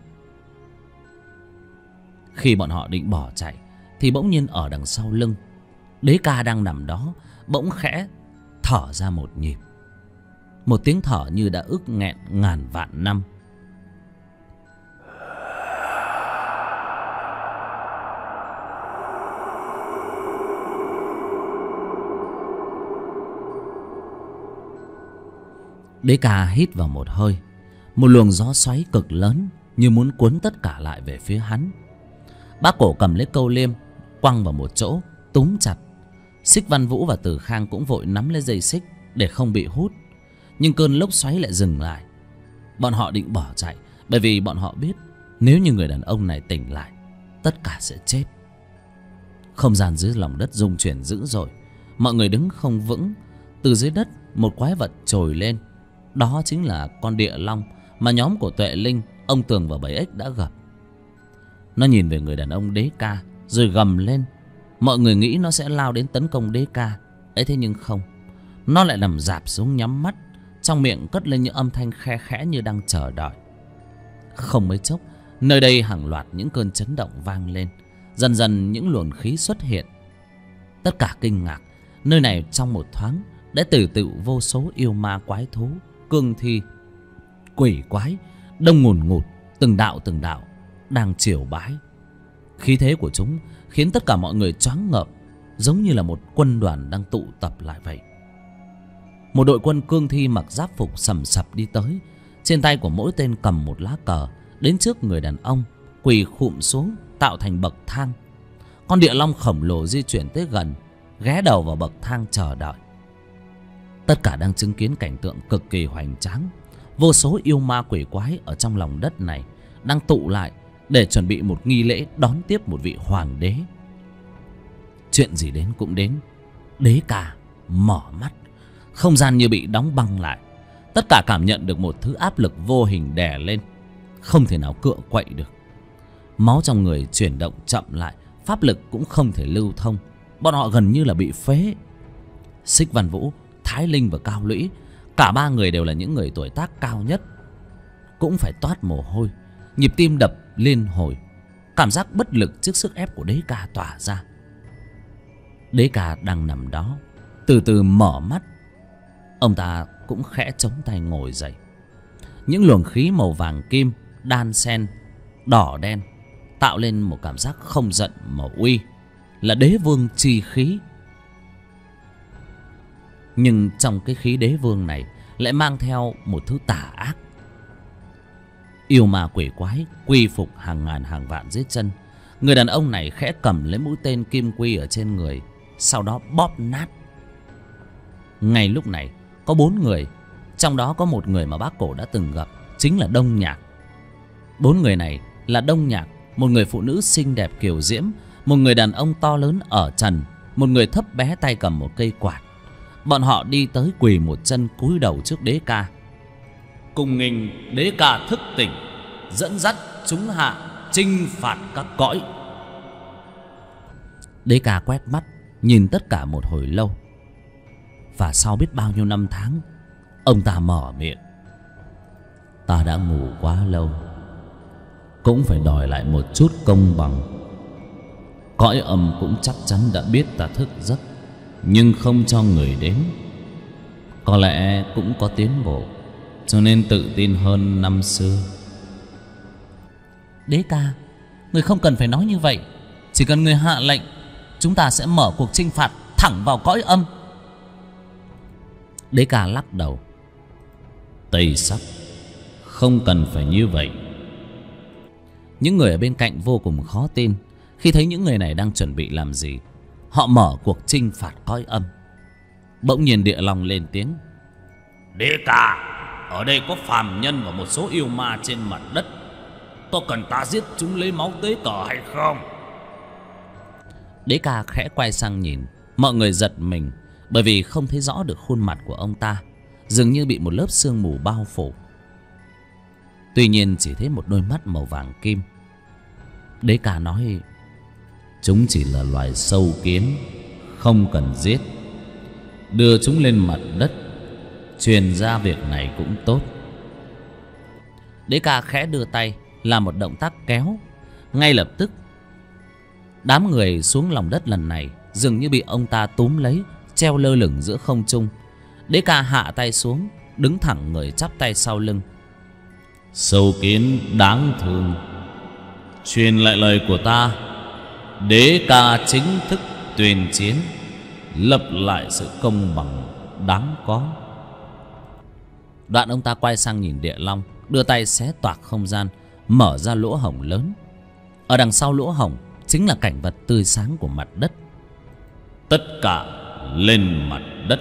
Khi bọn họ định bỏ chạy thì bỗng nhiên ở đằng sau lưng Đế Ca đang nằm đó bỗng khẽ thở ra một nhịp, một tiếng thở như đã ức nghẹn ngàn vạn năm. Đế Ca hít vào một hơi, một luồng gió xoáy cực lớn như muốn cuốn tất cả lại về phía hắn. Bác Cổ cầm lấy câu liêm quăng vào một chỗ, túm chặt. Xích Văn Vũ và Từ Khang cũng vội nắm lấy dây xích để không bị hút. Nhưng cơn lốc xoáy lại dừng lại. Bọn họ định bỏ chạy, bởi vì bọn họ biết nếu như người đàn ông này tỉnh lại, tất cả sẽ chết. Không gian dưới lòng đất rung chuyển dữ dội, mọi người đứng không vững. Từ dưới đất một quái vật trồi lên. Đó chính là con địa long mà nhóm của Tuệ Linh, ông Tường và Bảy Ếch đã gặp. Nó nhìn về người đàn ông Đế Ca rồi gầm lên. Mọi người nghĩ nó sẽ lao đến tấn công Đế Ca ấy, thế nhưng không. Nó lại nằm rạp xuống nhắm mắt, trong miệng cất lên những âm thanh khe khẽ như đang chờ đợi. Không mấy chốc, nơi đây hàng loạt những cơn chấn động vang lên. Dần dần những luồng khí xuất hiện. Tất cả kinh ngạc. Nơi này trong một thoáng đã từ tự vô số yêu ma quái thú, cương thi, quỷ quái đông ngùn ngụt, từng đạo đang triều bái. Khí thế của chúng khiến tất cả mọi người choáng ngợp, giống như là một quân đoàn đang tụ tập lại vậy. Một đội quân cương thi mặc giáp phục sầm sập đi tới. Trên tay của mỗi tên cầm một lá cờ, đến trước người đàn ông, quỳ khụm xuống tạo thành bậc thang. Con địa long khổng lồ di chuyển tới gần, ghé đầu vào bậc thang chờ đợi. Tất cả đang chứng kiến cảnh tượng cực kỳ hoành tráng. Vô số yêu ma quỷ quái ở trong lòng đất này đang tụ lại để chuẩn bị một nghi lễ đón tiếp một vị hoàng đế. Chuyện gì đến cũng đến. Đế Ca mở mắt, không gian như bị đóng băng lại. Tất cả cảm nhận được một thứ áp lực vô hình đè lên, không thể nào cựa quậy được. Máu trong người chuyển động chậm lại, pháp lực cũng không thể lưu thông. Bọn họ gần như là bị phế. Xích Văn Vũ, Thái Linh và Cao Lũy, cả ba người đều là những người tuổi tác cao nhất, cũng phải toát mồ hôi, nhịp tim đập liên hồi. Cảm giác bất lực trước sức ép của Đế Ca tỏa ra. Đế Ca đang nằm đó, từ từ mở mắt. Ông ta cũng khẽ chống tay ngồi dậy. Những luồng khí màu vàng kim đan xen đỏ đen tạo lên một cảm giác không giận mà uy, là đế vương chi khí. Nhưng trong cái khí đế vương này lại mang theo một thứ tà ác. Yêu ma quỷ quái quy phục hàng ngàn hàng vạn dưới chân. Người đàn ông này khẽ cầm lấy mũi tên kim quy ở trên người, sau đó bóp nát. Ngay lúc này có 4 người, trong đó có một người mà bác Cổ đã từng gặp, chính là Đông Nhạc. 4 người này là Đông Nhạc, một người phụ nữ xinh đẹp kiều diễm, một người đàn ông to lớn ở trần, một người thấp bé tay cầm một cây quạt. Bọn họ đi tới quỳ một chân cúi đầu trước Đế Ca. Cùng nghinh Đế Ca thức tỉnh, dẫn dắt chúng hạ chinh phạt các cõi. Đế Ca quét mắt nhìn tất cả một hồi lâu, và sau biết bao nhiêu năm tháng, ông ta mở miệng. Ta đã ngủ quá lâu, cũng phải đòi lại một chút công bằng. Cõi âm cũng chắc chắn đã biết ta thức giấc, nhưng không cho người đến. Có lẽ cũng có tiến bộ, cho nên tự tin hơn năm xưa. Đế Ca, người không cần phải nói như vậy. Chỉ cần người hạ lệnh, chúng ta sẽ mở cuộc chinh phạt thẳng vào cõi âm. Đế Ca lắc đầu. Tây Sắc, không cần phải như vậy. Những người ở bên cạnh vô cùng khó tin khi thấy những người này đang chuẩn bị làm gì. Họ mở cuộc chinh phạt cõi âm. Bỗng nhiên Địa Long lên tiếng. Đế Ca, ở đây có phàm nhân và một số yêu ma trên mặt đất. Có cần ta giết chúng lấy máu tế cờ hay không? Đế Ca khẽ quay sang nhìn. Mọi người giật mình, bởi vì không thấy rõ được khuôn mặt của ông ta, dường như bị một lớp sương mù bao phủ. Tuy nhiên chỉ thấy một đôi mắt màu vàng kim. Đế Ca nói. Chúng chỉ là loài sâu kiến, không cần giết. Đưa chúng lên mặt đất, truyền ra việc này cũng tốt. Đế Ca khẽ đưa tay làm một động tác kéo. Ngay lập tức đám người xuống lòng đất lần này dường như bị ông ta túm lấy, treo lơ lửng giữa không trung. Đế Ca hạ tay xuống, đứng thẳng người chắp tay sau lưng. Sâu kiến đáng thương, truyền lại lời của ta. Đế Ca chính thức tuyên chiến, lập lại sự công bằng đáng có. Đoạn ông ta quay sang nhìn Địa Long, đưa tay xé toạc không gian, mở ra lỗ hổng lớn. Ở đằng sau lỗ hổng chính là cảnh vật tươi sáng của mặt đất. Tất cả lên mặt đất.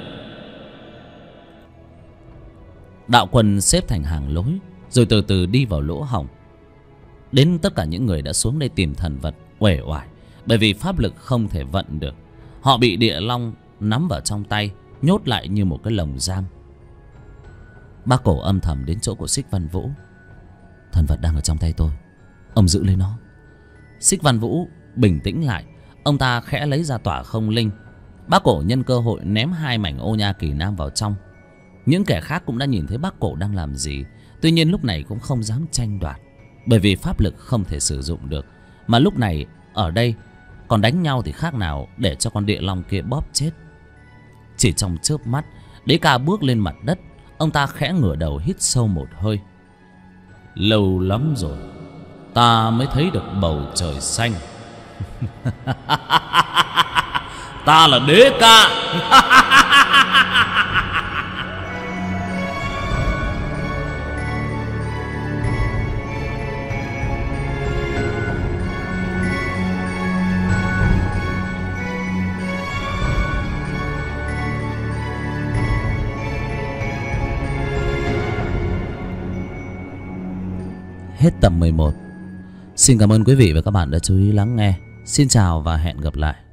Đạo quân xếp thành hàng lối, rồi từ từ đi vào lỗ hổng. Đến tất cả những người đã xuống đây tìm thần vật uể oải, bởi vì pháp lực không thể vận được. Họ bị Địa Long nắm vào trong tay, nhốt lại như một cái lồng giam. Bác Cổ âm thầm đến chỗ của Xích Văn Vũ. Thần vật đang ở trong tay tôi, ông giữ lấy nó. Xích Văn Vũ bình tĩnh lại. Ông ta khẽ lấy ra tỏa không linh. Bác Cổ nhân cơ hội ném 2 mảnh ô nha kỳ nam vào trong. Những kẻ khác cũng đã nhìn thấy bác Cổ đang làm gì, tuy nhiên lúc này cũng không dám tranh đoạt, bởi vì pháp lực không thể sử dụng được. Mà lúc này ở đây, còn đánh nhau thì khác nào để cho con địa long kia bóp chết. Chỉ trong chớp mắt, Đế Ca bước lên mặt đất. Ông ta khẽ ngửa đầu hít sâu một hơi. Lâu lắm rồi ta mới thấy được bầu trời xanh. Ta là Đế Ca. Hết tập 11. Xin cảm ơn quý vị và các bạn đã chú ý lắng nghe. Xin chào và hẹn gặp lại.